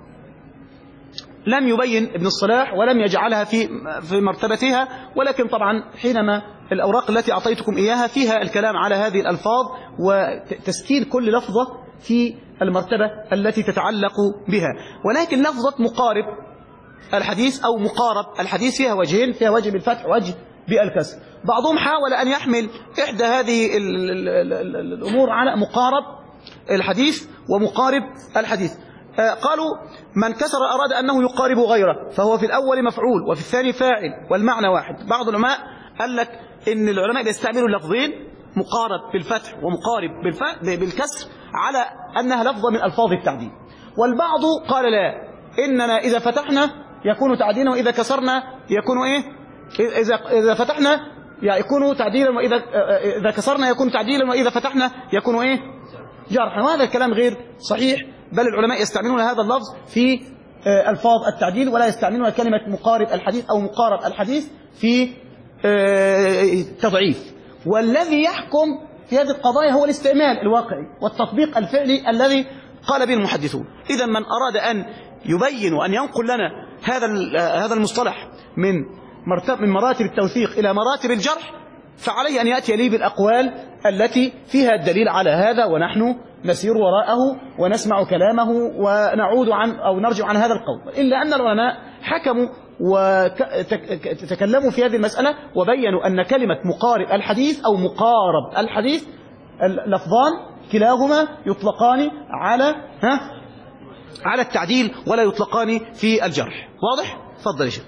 لم يبين ابن الصلاح ولم يجعلها في في مرتبتها، ولكن طبعا حينما الأوراق التي أعطيتكم إياها فيها الكلام على هذه الألفاظ وتسكين كل لفظة في المرتبة التي تتعلق بها. ولكن لفظة مقارب الحديث أو مقارب الحديث فيها وجهين، فيها وجه بالفتح وجه بالكسر. بعضهم حاول أن يحمل إحدى هذه ال ال ال ال الأمور على مقارب الحديث ومقارب الحديث. قالوا من كسر أراد أنه يقارب غيره فهو في الأول مفعول وفي الثاني فاعل والمعنى واحد. بعض العلماء قال لك إن العلماء بيستعملوا اللفظين مقارب بالفتح ومقارب بالكسر على أنها لفظة من ألفاظ التعديل. والبعض قال لا، إننا إذا فتحنا يكون تعديلا وإذا كسرنا يكون إيه؟ إذا إذا فتحنا يكون تعديلا وإذا إذا كسرنا يكون تعديلا وإذا فتحنا يكون إيه؟ جرحا. وهذا الكلام غير صحيح، بل العلماء يستعملون هذا اللفظ في ألفاظ التعديل ولا يستعملون كلمة مقارب الحديث أو مقارب الحديث في تضعيف. والذي يحكم في هذه القضايا هو الاستعمال الواقعي والتطبيق الفعلي الذي قال به المحدثون. إذا من أراد أن يبين وأن ينقل لنا هذا هذا المصطلح من مرتب من مراتب التوثيق إلى مراتب الجرح فعليه أن يأتي لي بالأقوال التي فيها الدليل على هذا، ونحن نسير وراءه ونسمع كلامه ونعود عن أو نرجع عن هذا القول. إلا أن العلماء حكموا وتكلموا في هذه المسألة وبينوا أن كلمة مقارب الحديث أو مقارب الحديث اللفظان كلاهما يطلقان على ها على التعديل ولا يطلقان في الجرح. واضح؟ تفضل يا شيخ.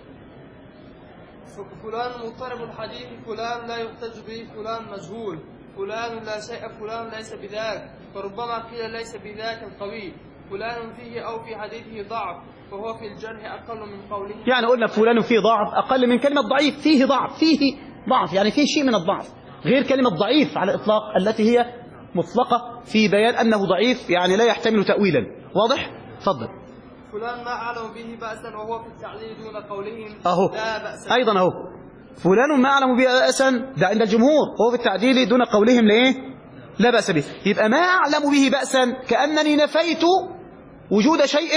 فلان مضطرب الحديث، فلان لا يحتج به، فلان مجهول، فلان لا شيء، فلان ليس بذاك، فربما قيل ليس بذاك القوي، فلان فيه أو في حديثه ضعف وهو في الجرح أقل من قوله. يعني قلنا فلان فيه ضعف أقل من كلمة ضعيف. فيه ضعف، فيه ضعف يعني فيه شيء من الضعف، غير كلمة ضعيف على الإطلاق التي هي مطلقة في بيان أنه ضعيف يعني لا يحتمل تأويلا. واضح؟ تفضل. فلان ما أعلم به بأسا وهو في التعليل دون قولهم أهو. لا بأس. أيضا أهو فلان ما أعلم به بأسا، ده عند الجمهور، هو في التعديل دون قولهم ليه لا بأس به. يبقى ما أعلم به بأسا كأنني نفيت وجود شيء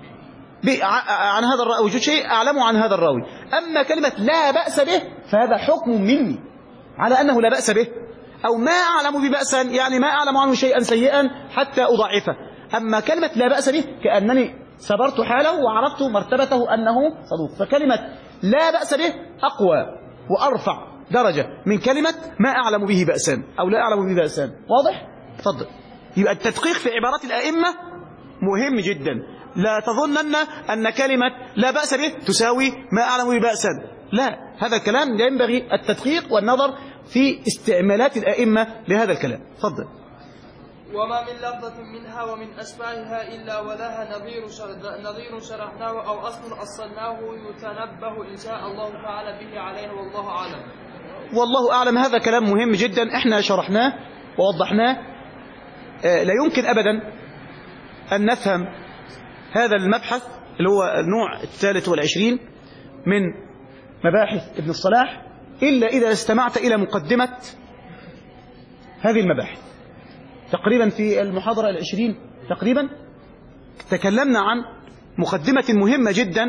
عن هذا الراوي، وجود شيء أعلمه عن هذا الراوي. أما كلمة لا بأس به فهذا حكم مني على أنه لا بأس به، أو ما أعلم به بأسا يعني ما أعلم عنه شيئا سيئا حتى أضعفه. أما كلمة لا بأس به كأنني صبرت حاله وعرفت مرتبته أنه صدوق. فكلمة لا بأس به أقوى وأرفع درجة من كلمة ما أعلم به بأسا أو لا أعلم به بأسا. واضح؟ تفضل. يبقى التدقيق في عبارات الأئمة مهم جدا. لا تظنن أن كلمة لا بأس به تساوي ما أعلم به بأسا، لا، هذا الكلام ينبغي التدقيق والنظر في استعمالات الأئمة لهذا الكلام. تفضل. وما من لفظة منها ومن أشباهها إلا ولها نظير نظير شرحناه أو أصل أصلناه يتنبه إن شاء الله تعالى به عليه والله أعلم. والله أعلم. هذا كلام مهم جدا، احنا شرحناه ووضحناه. آه لا يمكن أبدا أن نفهم هذا المبحث اللي هو النوع الثالث والعشرين من مباحث ابن الصلاح إلا إذا استمعت إلى مقدمة هذه المباحث. تقريبا في المحاضرة العشرين تقريبا تكلمنا عن مقدمة مهمة جدا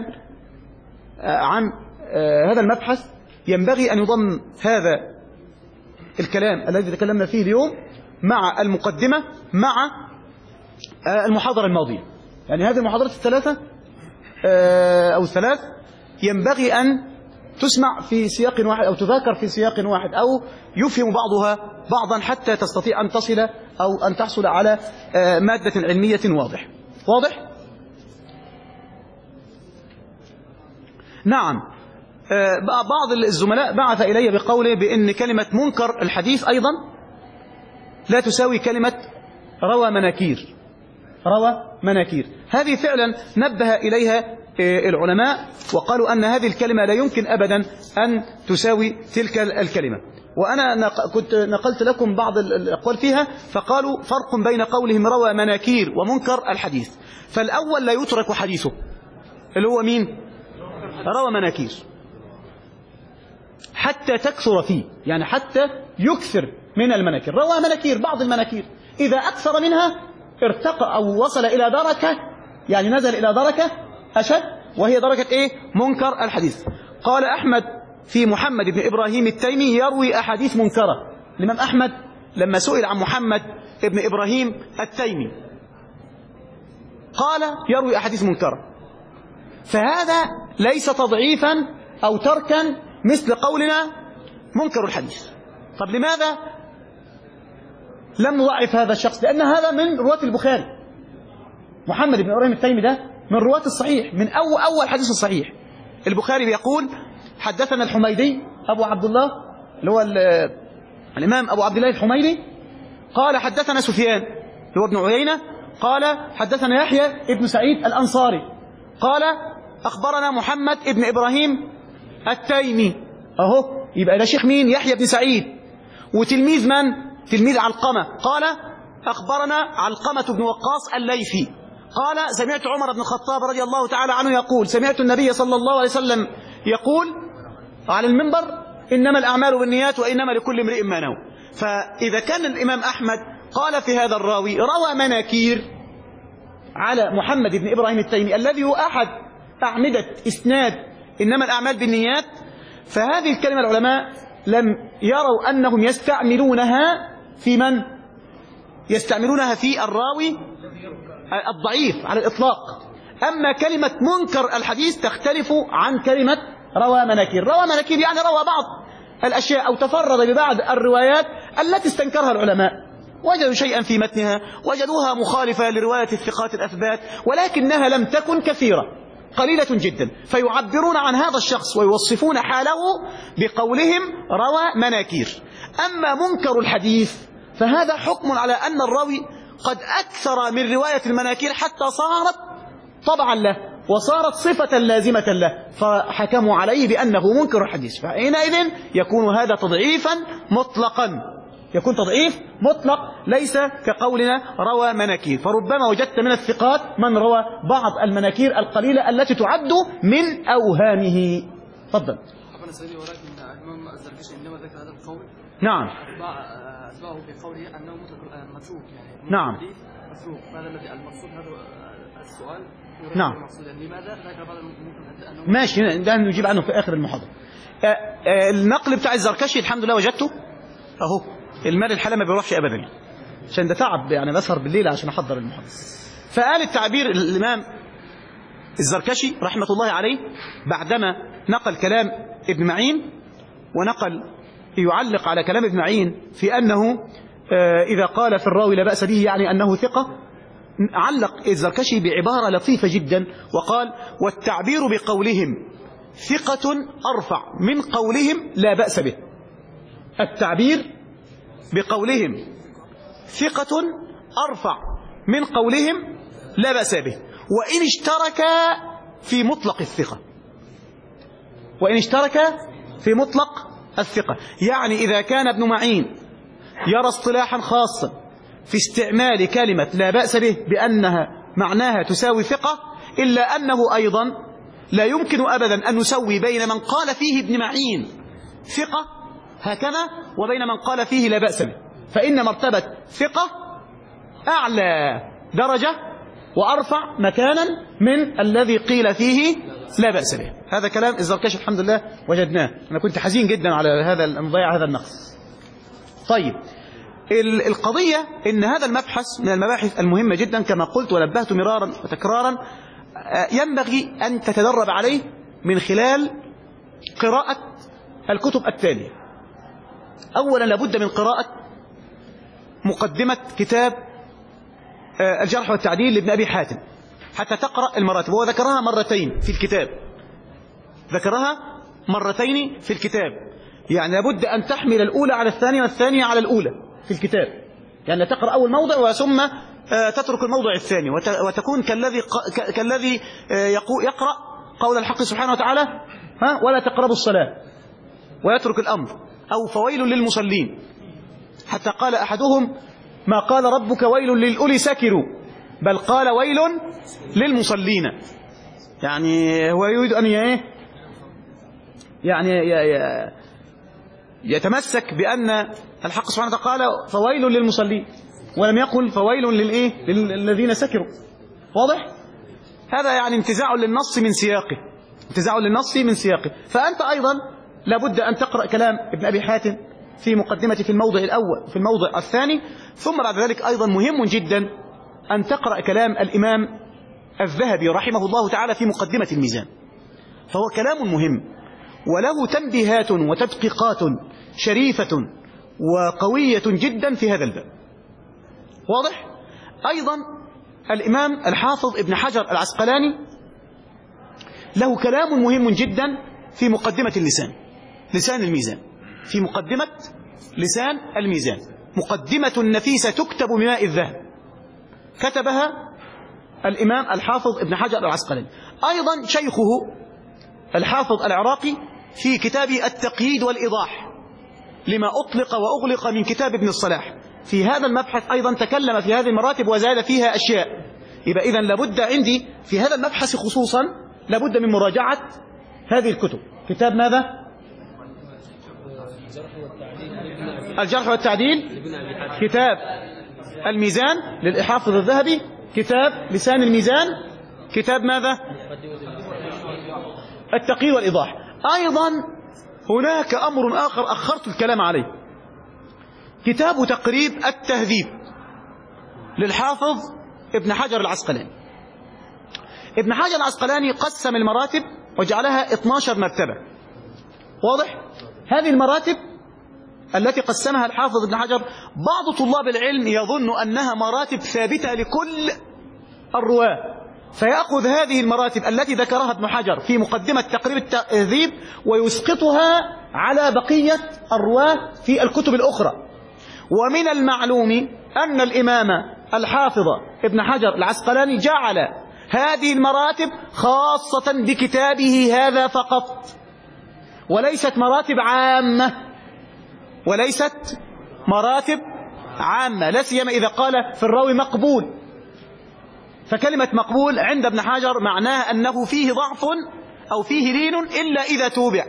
عن هذا المبحث. ينبغي أن يضم هذا الكلام الذي تكلمنا فيه اليوم مع المقدمة مع المحاضرة الماضية. يعني هذه المحاضرات الثلاثة أو الثلاث ينبغي أن تسمع في سياق واحد أو تذاكر في سياق واحد أو يفهم بعضها بعضا حتى تستطيع أن تصل أو أن تحصل على مادة علمية واضح. واضح؟ نعم. بعض الزملاء بعث إلي بقوله بأن كلمة منكر الحديث أيضا لا تساوي كلمة روى مناكير. روى مناكير هذه فعلا نبه إليها العلماء وقالوا أن هذه الكلمة لا يمكن أبدا أن تساوي تلك الكلمة. وأنا كنت نقلت لكم بعض الأقوال فيها، فقالوا فرق بين قولهم روى مناكير ومنكر الحديث. فالأول لا يترك حديثه اللي هو مين؟ روى مناكير حتى تكثر فيه، يعني حتى يكثر من المناكير. روى مناكير بعض المناكير إذا أكثر منها ارتقى أو وصل إلى دركة، يعني نزل إلى دركة أشد، وهي درجة إيه؟ منكر الحديث. قال أحمد في محمد بن إبراهيم التيمي يروي أحاديث منكرة. الإمام أحمد لما سئل عن محمد بن إبراهيم التيمي قال يروي أحاديث منكرة. فهذا ليس تضعيفا أو تركا مثل قولنا منكر الحديث. طب لماذا لم نضعف هذا الشخص؟ لأن هذا من رواة البخاري. محمد بن إبراهيم التيمي ده من رواة الصحيح، من أول, أول حديث الصحيح. البخاري بيقول حدثنا الحميدي أبو عبد الله اللي هو الإمام أبو عبد الله الحميدي قال حدثنا سفيان اللي هو ابن عيينة قال حدثنا يحيى ابن سعيد الأنصاري قال أخبرنا محمد ابن إبراهيم التيمي. أهو يبقى ده شيخ مين؟ يحيى بن سعيد. وتلميذ من؟ تلميذ علقمة. قال أخبرنا علقمة بن وقاص الليثي قال سمعت عمر بن الخطاب رضي الله تعالى عنه يقول سمعت النبي صلى الله عليه وسلم يقول على المنبر إنما الأعمال بالنيات وإنما لكل امرئ ما نوى. فإذا كان الإمام أحمد قال في هذا الراوي روى مناكير على محمد بن إبراهيم التيمي الذي هو أحد أعمدة إسناد إنما الأعمال بالنيات، فهذه الكلمة العلماء لم يروا أنهم يستعملونها في من؟ يستعملونها في الراوي الضعيف على الإطلاق. أما كلمة منكر الحديث تختلف عن كلمة روى مناكير. روى مناكير يعني روى بعض الأشياء أو تفرد ببعض الروايات التي استنكرها العلماء، وجدوا شيئا في متنها وجدوها مخالفة لرواية الثقات الأثبات، ولكنها لم تكن كثيرة، قليلة جدا، فيعبرون عن هذا الشخص ويوصفون حاله بقولهم روى مناكير. أما منكر الحديث فهذا حكم على أن الراوي قد أكثر من رواية المناكير حتى صارت طبعا له وصارت صفة لازمة له، فحكموا عليه بأنه منكر الحديث. فحينئذ يكون هذا تضعيفا مطلقا، يكون تضعيف مطلق ليس كقولنا روى مناكير. فربما وجدت من الثقات من روى بعض المناكير القليلة التي تعد من أوهامه. تفضل. نعم. أتباعه في قوله أنه متروك، يعني نعم. متروك. ماذا الذي المقصود هذا السؤال؟ نعم. لماذا ذكر بعض أنه ماشي، ده نجيب عنه في آخر المحاضرة. النقل بتاع الزركشي الحمد لله وجدته أهو. المال الحلال ما بيروحش أبدا، عشان ده تعب يعني، بسهر بالليل عشان أحضر المحاضرة. فقال التعبير الإمام الزركشي رحمة الله عليه بعدما نقل كلام ابن معين، ونقل يعلق على كلام ابن معين في أنه إذا قال في الراوي لا بأس به يعني أنه ثقة، علق الزركشي بعبارة لطيفة جدا وقال: والتعبير بقولهم ثقة أرفع من قولهم لا بأس به. التعبير بقولهم ثقة أرفع من قولهم لا بأس به، وإن اشترك في مطلق الثقة، وإن اشترك في مطلق الثقة. يعني إذا كان ابن معين يرى اصطلاحا خاصا في استعمال كلمة لا بأس به بأنها معناها تساوي ثقة، إلا أنه أيضا لا يمكن أبدا أن نسوي بين من قال فيه ابن معين ثقة هكذا وبين من قال فيه لا بأس به، فإن مرتبة ثقة أعلى درجة وأرفع مكانا من الذي قيل فيه لا بأس به. هذا كلام الزركشي الحمد لله وجدناه. أنا كنت حزين جدا على هذا المضيع هذا النقص. طيب، القضية إن هذا المبحث من المباحث المهمة جدا كما قلت ونبهت مرارا وتكرارا، ينبغي أن تتدرب عليه من خلال قراءة الكتب التالية. أولا لابد من قراءة مقدمة كتاب الجرح والتعديل لابن أبي حاتم حتى تقرأ المراتب. هو ذكرها مرتين في الكتاب، ذكرها مرتين في الكتاب، يعني لابد أن تحمل الأولى على الثانية والثانية على الأولى في الكتاب، يعني تقرأ أول موضع ثم تترك الموضع الثاني، وتكون كالذي كالذي يقرأ قول الحق سبحانه وتعالى ها ولا تقربوا الصلاة ويترك الأمر، أو فويل للمصلين، حتى قال أحدهم ما قال ربك ويل للأولي سكروا بل قال ويل للمصلين. يعني هو يريد أن يعني يتمسك بأن الحق سبحانه وتعالى قال فويل للمصلين ولم يقل فويل للإيه للذين سكروا. واضح؟ هذا يعني انتزاع للنص من سياقه، انتزاع للنص من سياقه. فأنت أيضا لابد أن تقرأ كلام ابن أبي حاتم في مقدمة في الموضع الأول في الموضع الثاني، ثم بعد ذلك أيضا مهم جدا أن تقرأ كلام الإمام الذهبي رحمه الله تعالى في مقدمة الميزان، فهو كلام مهم وله تنبيهات وتدقيقات شريفة وقوية جدا في هذا الباب. واضح؟ أيضا الإمام الحافظ ابن حجر العسقلاني له كلام مهم جدا في مقدمة اللسان لسان الميزان، في مقدمة لسان الميزان، مقدمة نفيسة تكتب بماء الذهب، كتبها الإمام الحافظ ابن حجر العسقلاني. أيضا شيخه الحافظ العراقي في كتابه التقييد والإيضاح لما أطلق وأغلق من كتاب ابن الصلاح، في هذا المبحث أيضا تكلم في هذه المراتب وزاد فيها أشياء. يبقى إذن لابد عندي في هذا المبحث خصوصا لابد من مراجعة هذه الكتب. كتاب ماذا؟ الجرح والتعديل، كتاب الميزان للحافظ الذهبي، كتاب لسان الميزان، كتاب ماذا؟ التقييد والإيضاح. أيضا هناك أمر آخر أخرت الكلام عليه، كتاب تقريب التهذيب للحافظ ابن حجر العسقلاني. ابن حجر العسقلاني قسم المراتب وجعلها اثناشر مرتبة. واضح؟ هذه المراتب التي قسمها الحافظ ابن حجر بعض طلاب العلم يظن أنها مراتب ثابتة لكل الرواة، فيأخذ هذه المراتب التي ذكرها ابن حجر في مقدمة تقريب التهذيب ويسقطها على بقية الرواة في الكتب الأخرى. ومن المعلوم أن الإمام الحافظ ابن حجر العسقلاني جعل هذه المراتب خاصة بكتابه هذا فقط، وليست مراتب عامة، وليست مراتب عامة، لا سيما إذا قال في الراوي مقبول، فكلمة مقبول عند ابن حجر معناها أنه فيه ضعف أو فيه لين إلا إذا توبع،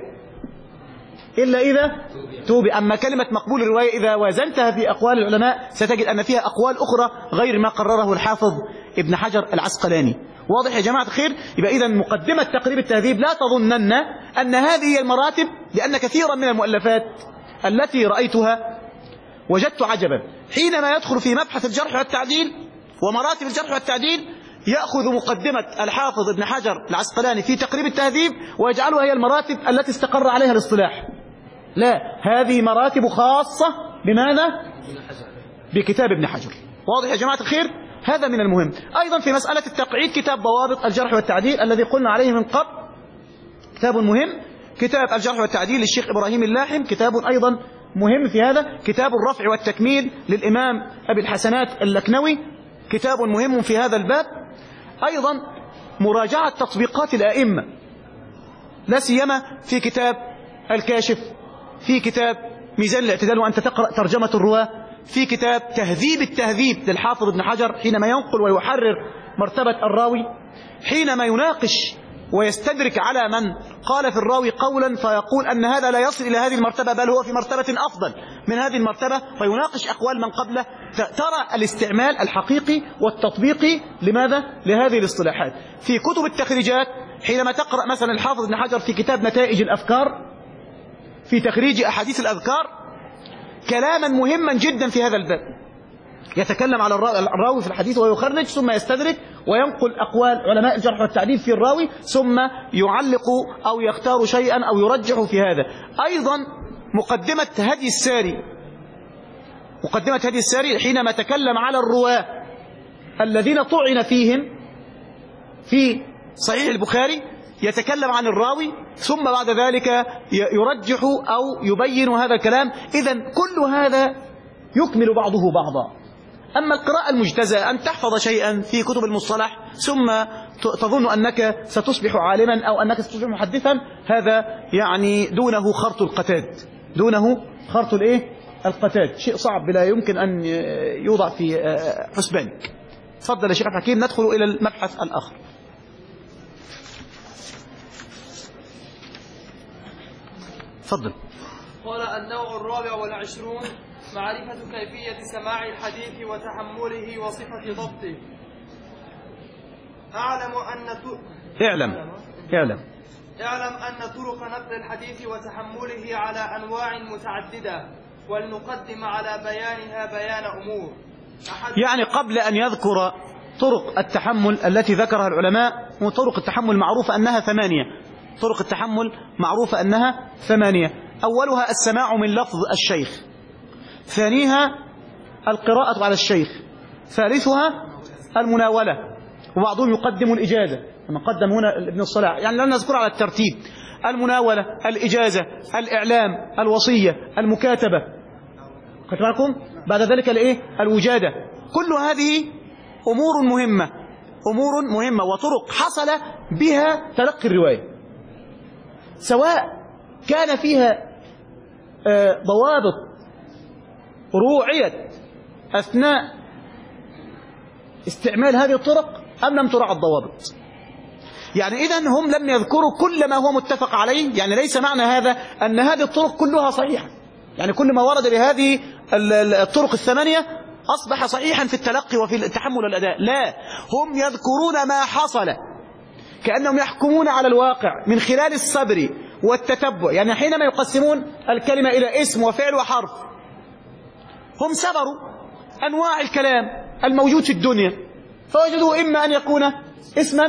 إلا إذا توبع. أما كلمة مقبول الرواية إذا وازنتها في أقوال العلماء ستجد أن فيها أقوال أخرى غير ما قرره الحافظ ابن حجر العسقلاني. واضح يا جماعة الخير؟ يبقى إذا مقدمة تقريب التهذيب لا تظنن أن هذه هي المراتب، لأن كثيرا من المؤلفات التي رأيتها وجدت عجبا حينما يدخل في مبحث الجرح والتعديل ومراتب الجرح والتعديل يأخذ مقدمة الحافظ ابن حجر العسقلاني في تقريب التهذيب ويجعلها هي المراتب التي استقر عليها الاصطلاح. لا، هذه مراتب خاصة بماذا؟ بكتاب ابن حجر. واضح يا جماعة الخير؟ هذا من المهم. أيضا في مسألة التقعيد كتاب ضوابط الجرح والتعديل الذي قلنا عليه من قبل كتاب مهم. كتاب الجرح والتعديل للشيخ إبراهيم اللاحم كتاب أيضا مهم في هذا. كتاب الرفع والتكميل للإمام أبي الحسنات اللكنوي كتاب مهم في هذا الباب. أيضا مراجعة تطبيقات الأئمة، لا سيما في كتاب الكاشف، في كتاب ميزان الاعتدال وأنت تقرأ ترجمة الرواة، في كتاب تهذيب التهذيب للحافظ ابن حجر حينما ينقل ويحرر مرتبة الراوي، حينما يناقش ويستدرك على من قال في الراوي قولا فيقول أن هذا لا يصل إلى هذه المرتبة بل هو في مرتبة أفضل من هذه المرتبة، فيناقش أقوال من قبله. ترى الاستعمال الحقيقي والتطبيقي لماذا؟ لهذه الاصطلاحات. في كتب التخريجات حينما تقرأ مثلا الحافظ ابن حجر في كتاب نتائج الأفكار في تخريج أحاديث الأذكار كلاما مهما جدا في هذا الباب، يتكلم على الراوي في الحديث ويخرج ثم يستدرك وينقل أقوال علماء الجرح والتعديل في الراوي ثم يعلق أو يختار شيئا أو يرجح في هذا. أيضا مقدمة هدي الساري، مقدمة هدي الساري حينما تكلم على الرواة الذين طعن فيهم في صحيح البخاري يتكلم عن الراوي ثم بعد ذلك يرجح أو يبين هذا الكلام. إذن كل هذا يكمل بعضه بعضا. أما القراءة المجتزأة أن تحفظ شيئا في كتب المصطلح ثم تظن أنك ستصبح عالما أو أنك ستصبح محدثا، هذا يعني دونه خرط القتاد، دونه خرط الإيه؟ القتاد، شيء صعب لا يمكن أن يوضع في حسبانك. تفضل يا شيخ حكيم، ندخل إلى المبحث الآخر. تفضل. قال النوع الرابع والعشرون معرفة كيفية سماع الحديث وتحمله وصفة ضبطه. أعلم أن ت... اعلم اعلم اعلم أن طرق نقل الحديث وتحمله على أنواع متعددة، ولنقدم على بيانها بيان أمور. يعني قبل أن يذكر طرق التحمل التي ذكرها العلماء، وطرق التحمل معروفة أنها ثمانية، طرق التحمل معروفة أنها ثمانية. أولها السماع من لفظ الشيخ، ثانيها القراءة على الشيخ، ثالثها المناولة، وبعضهم يقدم الإجازة كما قدم هنا ابن الصلاح، يعني لن نذكر على الترتيب: المناولة، الإجازة، الإعلام، الوصية، المكاتبة، خدت بالكم؟ بعد ذلك الإيه؟ الوجادة. كل هذه أمور مهمة، أمور مهمة وطرق حصل بها تلقي الرواية، سواء كان فيها ضوابط روعية أثناء استعمال هذه الطرق أم لم تراعى الضوابط. يعني إذن هم لم يذكروا كل ما هو متفق عليه، يعني ليس معنى هذا أن هذه الطرق كلها صحيحة، يعني كل ما ورد بهذه الطرق الثمانية أصبح صحيحا في التلقي وفي التحمل والأداء. لا، هم يذكرون ما حصل كأنهم يحكمون على الواقع من خلال الصبر والتتبع. يعني حينما يقسمون الكلمة إلى اسم وفعل وحرف، هم سبروا أنواع الكلام الموجود في الدنيا فوجدوا إما أن يكون اسما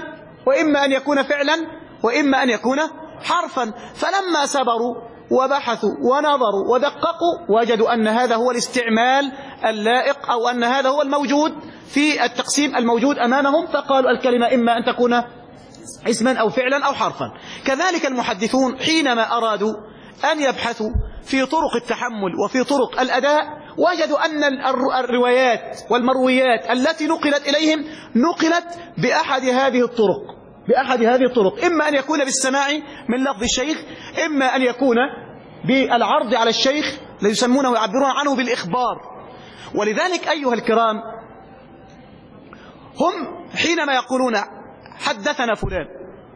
وإما أن يكون فعلا وإما أن يكون حرفا. فلما سبروا وبحثوا ونظروا ودققوا وجدوا أن هذا هو الاستعمال اللائق أو أن هذا هو الموجود في التقسيم الموجود أمامهم، فقالوا الكلمة إما أن تكون اسما أو فعلا أو حرفا. كذلك المحدثون حينما أرادوا أن يبحثوا في طرق التحمل وفي طرق الأداء وجدوا أن الروايات والمرويات التي نقلت إليهم نقلت بأحد هذه الطرق بأحد هذه الطرق إما أن يكون بالسماع من لفظ الشيخ، إما أن يكون بالعرض على الشيخ الذي يسمونه ويعبرون عنه بالإخبار. ولذلك أيها الكرام هم حينما يقولون حدثنا فلان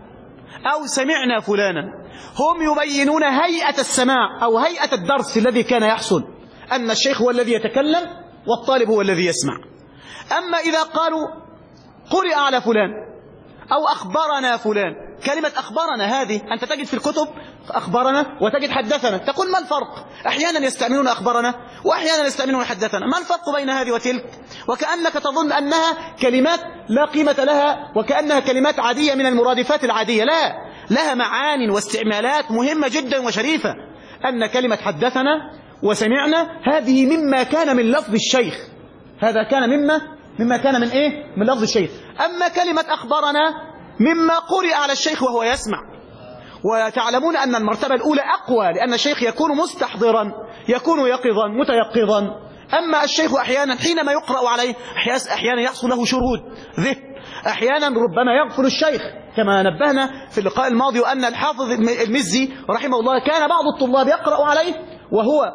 أو سمعنا فلانا هم يبينون هيئة السماع أو هيئة الدرس الذي كان يحصل، أن الشيخ هو الذي يتكلم والطالب هو الذي يسمع. أما إذا قالوا قرئ على فلان أو أخبرنا فلان، كلمة أخبرنا هذه أنت تجد في الكتب أخبرنا وتجد حدثنا، تقول ما الفرق؟ أحيانا يستعملون أخبرنا وأحيانا يستعملون حدثنا، ما الفرق بين هذه وتلك؟ وكأنك تظن أنها كلمات لا قيمة لها وكأنها كلمات عادية من المرادفات العادية. لا، لها معان واستعمالات مهمة جدا وشريفة. أن كلمة حدثنا وسمعنا هذه مما كان من لفظ الشيخ، هذا كان مما مما كان من إيه؟ من لفظ الشيخ. أما كلمة أخبرنا مما قرئ على الشيخ وهو يسمع. وتعلمون أن المرتبة الأولى أقوى، لأن الشيخ يكون مستحضرا، يكون يقظا متيقظا. أما الشيخ أحيانا حينما يقرأ عليه أحيانا يحصل له شرود ذهن، أحيانا ربما يغفل الشيخ، كما نبهنا في اللقاء الماضي أن الحافظ المزي رحمه الله كان بعض الطلاب يقرأ عليه وهو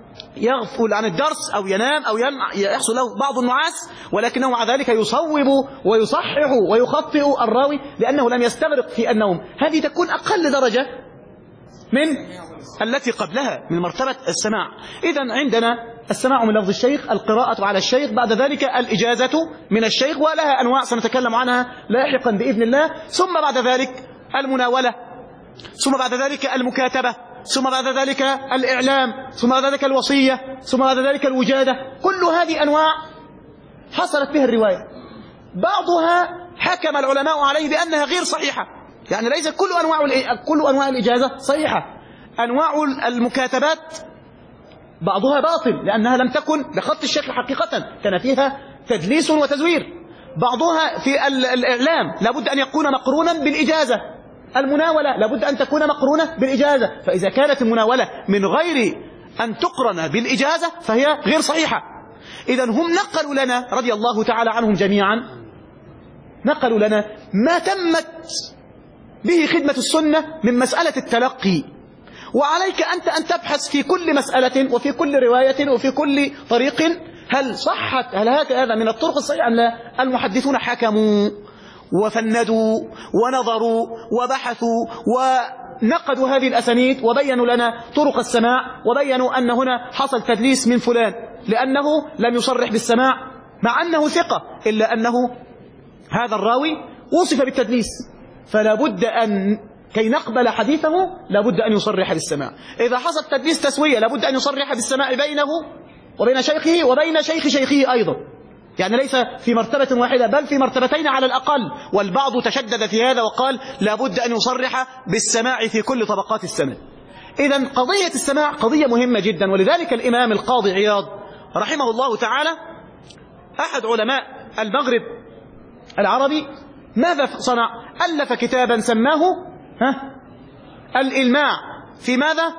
يغفل عن الدرس أو ينام أو يحصل له بعض النعاس، ولكنه مع ذلك يصوب ويصحح ويخطئ الراوي لأنه لم يستغرق في النوم. هذه تكون أقل درجة من التي قبلها من مرتبة السماع. إذن عندنا السماع من لفظ الشيخ، القراءة على الشيخ، بعد ذلك الإجازة من الشيخ ولها أنواع سنتكلم عنها لاحقا بإذن الله، ثم بعد ذلك المناولة، ثم بعد ذلك المكاتبة، ثم بعد ذلك الإعلام، ثم بعد ذلك الوصية، ثم بعد ذلك الوجادة. كل هذه أنواع حصلت بها الرواية، بعضها حكم العلماء عليه بأنها غير صحيحة، يعني ليس كل أنواع كل أنواع الإجازة صحيحة. أنواع المكاتبات بعضها باطل لأنها لم تكن بخط الشيخ حقيقة، كان فيها تدليس وتزوير. بعضها في الإعلام لابد أن يكون مقرونا بالإجازة، المناولة لابد أن تكون مقرونة بالإجازة، فإذا كانت المناولة من غير أن تقرن بالإجازة فهي غير صحيحة. إذن هم نقلوا لنا رضي الله تعالى عنهم جميعا، نقلوا لنا ما تمت به خدمة السنة من مسألة التلقي، وعليك أنت أن تبحث في كل مسألة وفي كل رواية وفي كل طريق هل صحت، هل هذا من الطرق الصحيحة أم لا. المحدثون حكموا وفندوا ونظروا وبحثوا ونقدوا هذه الأسانيد وبينوا لنا طرق السماع، وبينوا أن هنا حصل تدليس من فلان لأنه لم يصرح بالسماع مع أنه ثقة، إلا أنه هذا الراوي وصف بالتدليس، فلا بد أن كي نقبل حديثه لابد أن يصرح بالسماع. إذا حصل تدليس تسوية لابد أن يصرح بالسماع بينه وبين شيخه وبين شيخ شيخه أيضا، يعني ليس في مرتبة واحدة بل في مرتبتين على الأقل. والبعض تشدد في هذا وقال لابد أن يصرح بالسماع في كل طبقات السند. إذن قضية السماع قضية مهمة جدا. ولذلك الإمام القاضي عياض رحمه الله تعالى أحد علماء المغرب العربي ماذا صنع؟ ألف كتابا سماه ها الإلماع في ماذا؟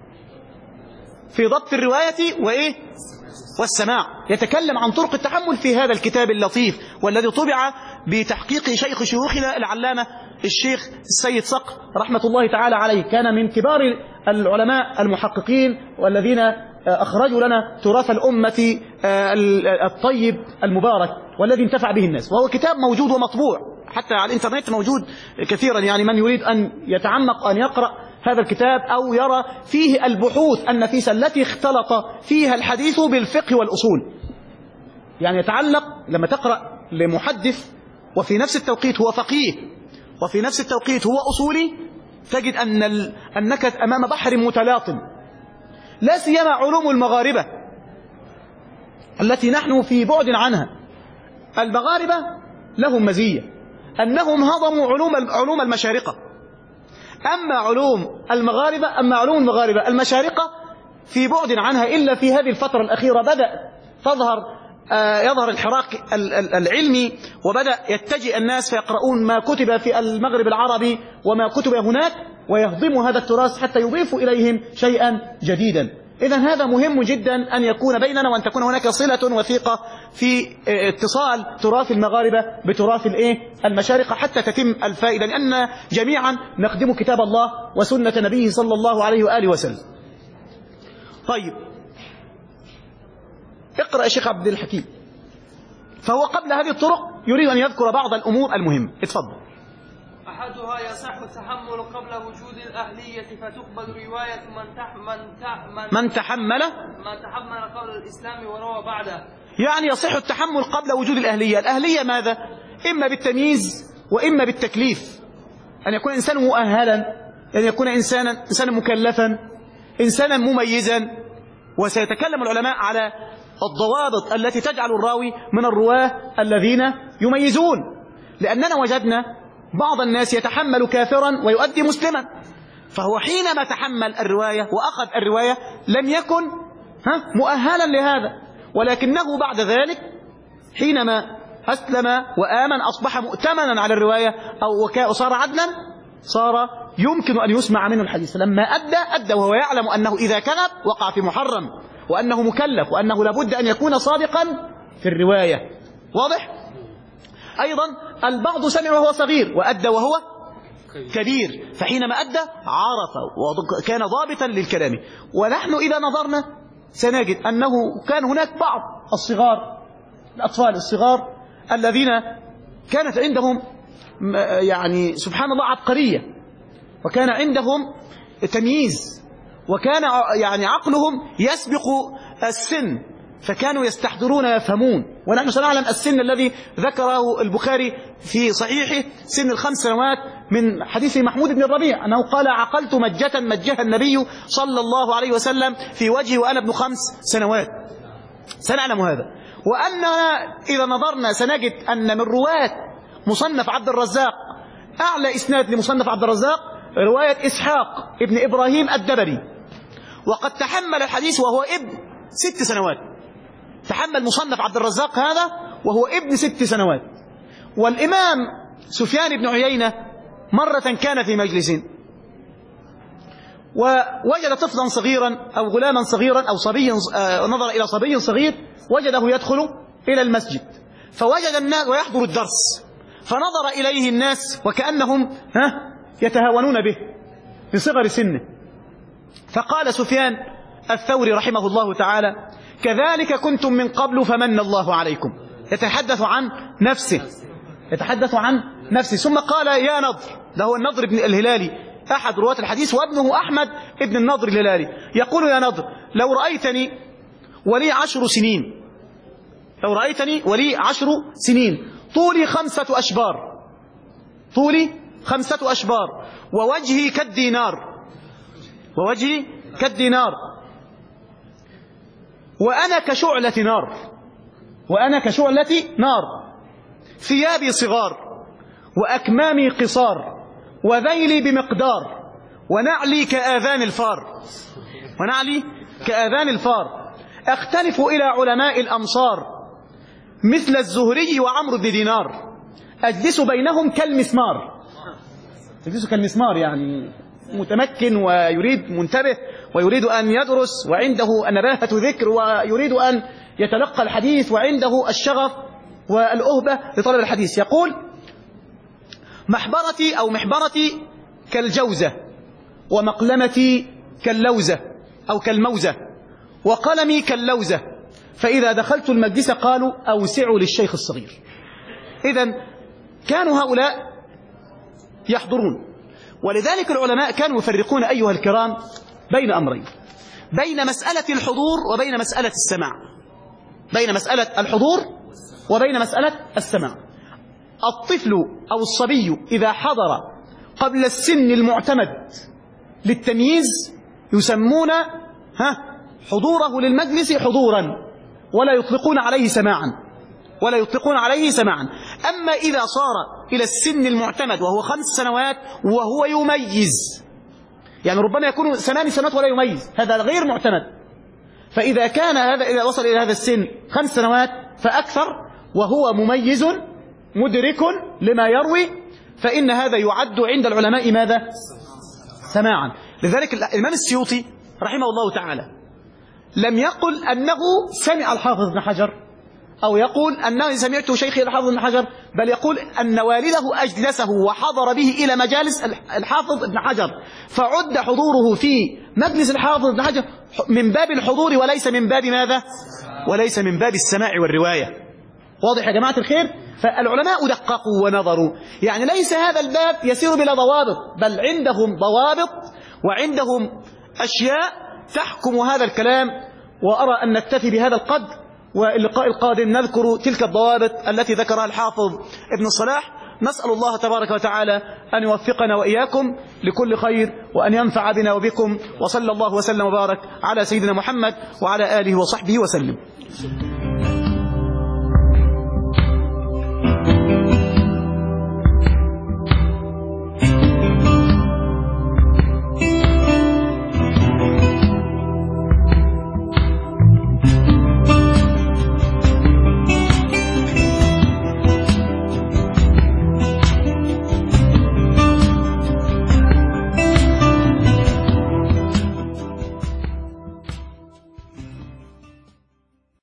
في ضبط الرواية وإيه؟ والسماع. يتكلم عن طرق التحمل في هذا الكتاب اللطيف، والذي طبع بتحقيق شيخ شيوخنا العلامة الشيخ السيد صقر رحمة الله تعالى عليه، كان من كبار العلماء المحققين والذين أخرجوا لنا تراث الأمة الطيب المبارك والذي انتفع به الناس. وهو كتاب موجود ومطبوع حتى على الإنترنت، موجود كثيرا، يعني من يريد أن يتعمق أن يقرأ هذا الكتاب أو يرى فيه البحوث النفيسة التي اختلط فيها الحديث بالفقه والأصول. يعني يتعلق لما تقرأ لمحدث وفي نفس التوقيت هو فقيه وفي نفس التوقيت هو أصولي، تجد أن ال... أنك أمام بحر متلاطم. لا سيما علوم المغاربة التي نحن في بعد عنها. المغاربة لهم مزية أنهم هضموا علوم علوم المشارقة. أما علوم المغاربة أما علوم المغاربة المشارقة في بعد عنها، إلا في هذه الفترة الأخيرة بدأ تظهر آه يظهر الحراك العلمي، وبدأ يتجه الناس فيقرؤون ما كتب في المغرب العربي وما كتب هناك، ويهضموا هذا التراث حتى يضيفوا إليهم شيئا جديدا. إذن هذا مهم جدا أن يكون بيننا، وأن تكون هناك صلة وثيقة في اتصال تراث المغاربة بتراث الإيه المشارقة حتى تتم الفائدة، لأن جميعا نخدم كتاب الله وسنة نبيه صلى الله عليه وآله وسلم. طيب، اقرأ يا شيخ عبد الحكيم. فهو قبل هذه الطرق يريد أن يذكر بعض الأمور المهمة. اتفضل. أحدها يصح التحمل قبل وجود الأهلية، فتقبل رواية من تح من تح من, من تحمل من تحمل قبل الإسلام وروى بعده. يعني يصح التحمل قبل وجود الأهلية. الأهلية ماذا؟ إما بالتمييز وإما بالتكليف، أن يكون إنسان مؤهلا، أن يكون إنسانا إنسانا مكلفا، إنسانا مميزا. وسيتكلم العلماء على الضوابط التي تجعل الراوي من الرواه الذين يميزون، لأننا وجدنا بعض الناس يتحمل كافرا ويؤدي مسلما، فهو حينما تحمل الرواية وأخذ الرواية لم يكن ها مؤهلا لهذا، ولكنه بعد ذلك حينما أسلم وآمن أصبح مؤتمنا على الرواية أو صار عدلا، صار يمكن أن يسمع منه الحديث. لما أدى أدى وهو يعلم أنه إذا كذب وقع في محرم، وأنه مكلف، وأنه لابد أن يكون صادقا في الرواية. واضح؟ أيضا البعض سمع وهو صغير وأدى وهو كبير، فحينما أدى عرف وكان ضابطا للكلام. ونحن إذا نظرنا سنجد أنه كان هناك بعض الصغار، الأطفال الصغار الذين كانت عندهم يعني سبحان الله عبقرية، وكان عندهم تمييز، وكان يعني عقلهم يسبق السن، فكانوا يستحضرون ويفهمون. ونحن سنعلم السن الذي ذكره البخاري في صحيحه سن الخمس سنوات من حديث محمود بن الربيع أنه قال: عقلت مجة مجها النبي صلى الله عليه وسلم في وجهي وأنا ابن خمس سنوات. سنعلم هذا. وأننا إذا نظرنا سنجد أن من رواة مصنف عبد الرزاق أعلى إسناد لمصنف عبد الرزاق رواية إسحاق ابن إبراهيم الدبري، وقد تحمل الحديث وهو ابن ست سنوات. تحمل مصنف عبد الرزاق هذا وهو ابن ست سنوات. والإمام سفيان بن عيينة مرة كان في مجلس ووجد طفلا صغيرا أو غلاما صغيرا أو صبي، نظر إلى صبي صغير وجده يدخل إلى المسجد، فوجد الناس ويحضر الدرس، فنظر إليه الناس وكأنهم ها يتهاونون به لصغر سنه، فقال سفيان الثوري رحمه الله تعالى: كذلك كنتم من قبل فمن الله عليكم. يتحدث عن نفسه يتحدث عن نفسه ثم قال: يا نضر، ده هو النضر بن الهلالي أحد رواة الحديث وابنه أحمد ابن النضر الهلالي، يقول: يا نضر، لو رأيتني ولي عشر سنين لو رأيتني ولي عشر سنين طولي خمسة أشبار طولي خمسة أشبار ووجهي كالدينار ووجهي كالدينار وأنا كشعلة نار وأنا كشعلة نار ثيابي صغار وأكمامي قصار وذيلي بمقدار ونعلي كآذان الفار ونعلي كآذان الفار أختلف إلى علماء الأمصار مثل الزهري وعمرو بن دينار أجلس بينهم كالمسمار. أجلس كالمسمار يعني متمكن ويريد منتبه ويريد أن يدرس وعنده نباهة ذكر ويريد أن يتلقى الحديث وعنده الشغف والأهبة لطلب الحديث. يقول: محبرتي أو محبرتي كالجوزة ومقلمتي كاللوزة أو كالموزة وقلمي كاللوزة، فإذا دخلت المجلس قالوا: أوسعوا للشيخ الصغير. إذن كانوا هؤلاء يحضرون. ولذلك العلماء كانوا يفرقون أيها الكرام بين أمرين: بين مسألة الحضور وبين مسألة السماع بين مسألة الحضور وبين مسألة السماع. الطفل أو الصبي إذا حضر قبل السن المعتمد للتمييز يسمون ها حضوره للمجلس حضورا، ولا يطلقون عليه سماعا ولا يطلقون عليه سماعا. أما إذا صار إلى السن المعتمد وهو خمس سنوات وهو يميز، يعني ربما يكون ثمان سنوات ولا يميز، هذا غير معتمد. فإذا كان هذا إذا وصل إلى هذا السن خمس سنوات فأكثر وهو مميز مدرك لما يروي، فإن هذا يعد عند العلماء ماذا؟ سماعا. لذلك الإمام السيوطي رحمه الله تعالى لم يقل أنه سمع الحافظ ابن حجر أو يقول أنه سمعت شيخي الحافظ ابن حجر، بل يقول أن والده أجلسه وحضر به إلى مجالس الحافظ ابن حجر، فعد حضوره في مجلس الحافظ ابن حجر من باب الحضور وليس من باب ماذا؟ وليس من باب السماع والرواية. واضح يا جماعة الخير؟ فالعلماء دققوا ونظروا، يعني ليس هذا الباب يسير بلا ضوابط، بل عندهم ضوابط وعندهم أشياء تحكم هذا الكلام. وأرى أن نكتفي بهذا القدر، واللقاء القادم نذكر تلك الضوابط التي ذكرها الحافظ ابن الصلاح. نسأل الله تبارك وتعالى أن يوفقنا وإياكم لكل خير وأن ينفع بنا وبكم، وصلى الله وسلم وبارك على سيدنا محمد وعلى آله وصحبه وسلم.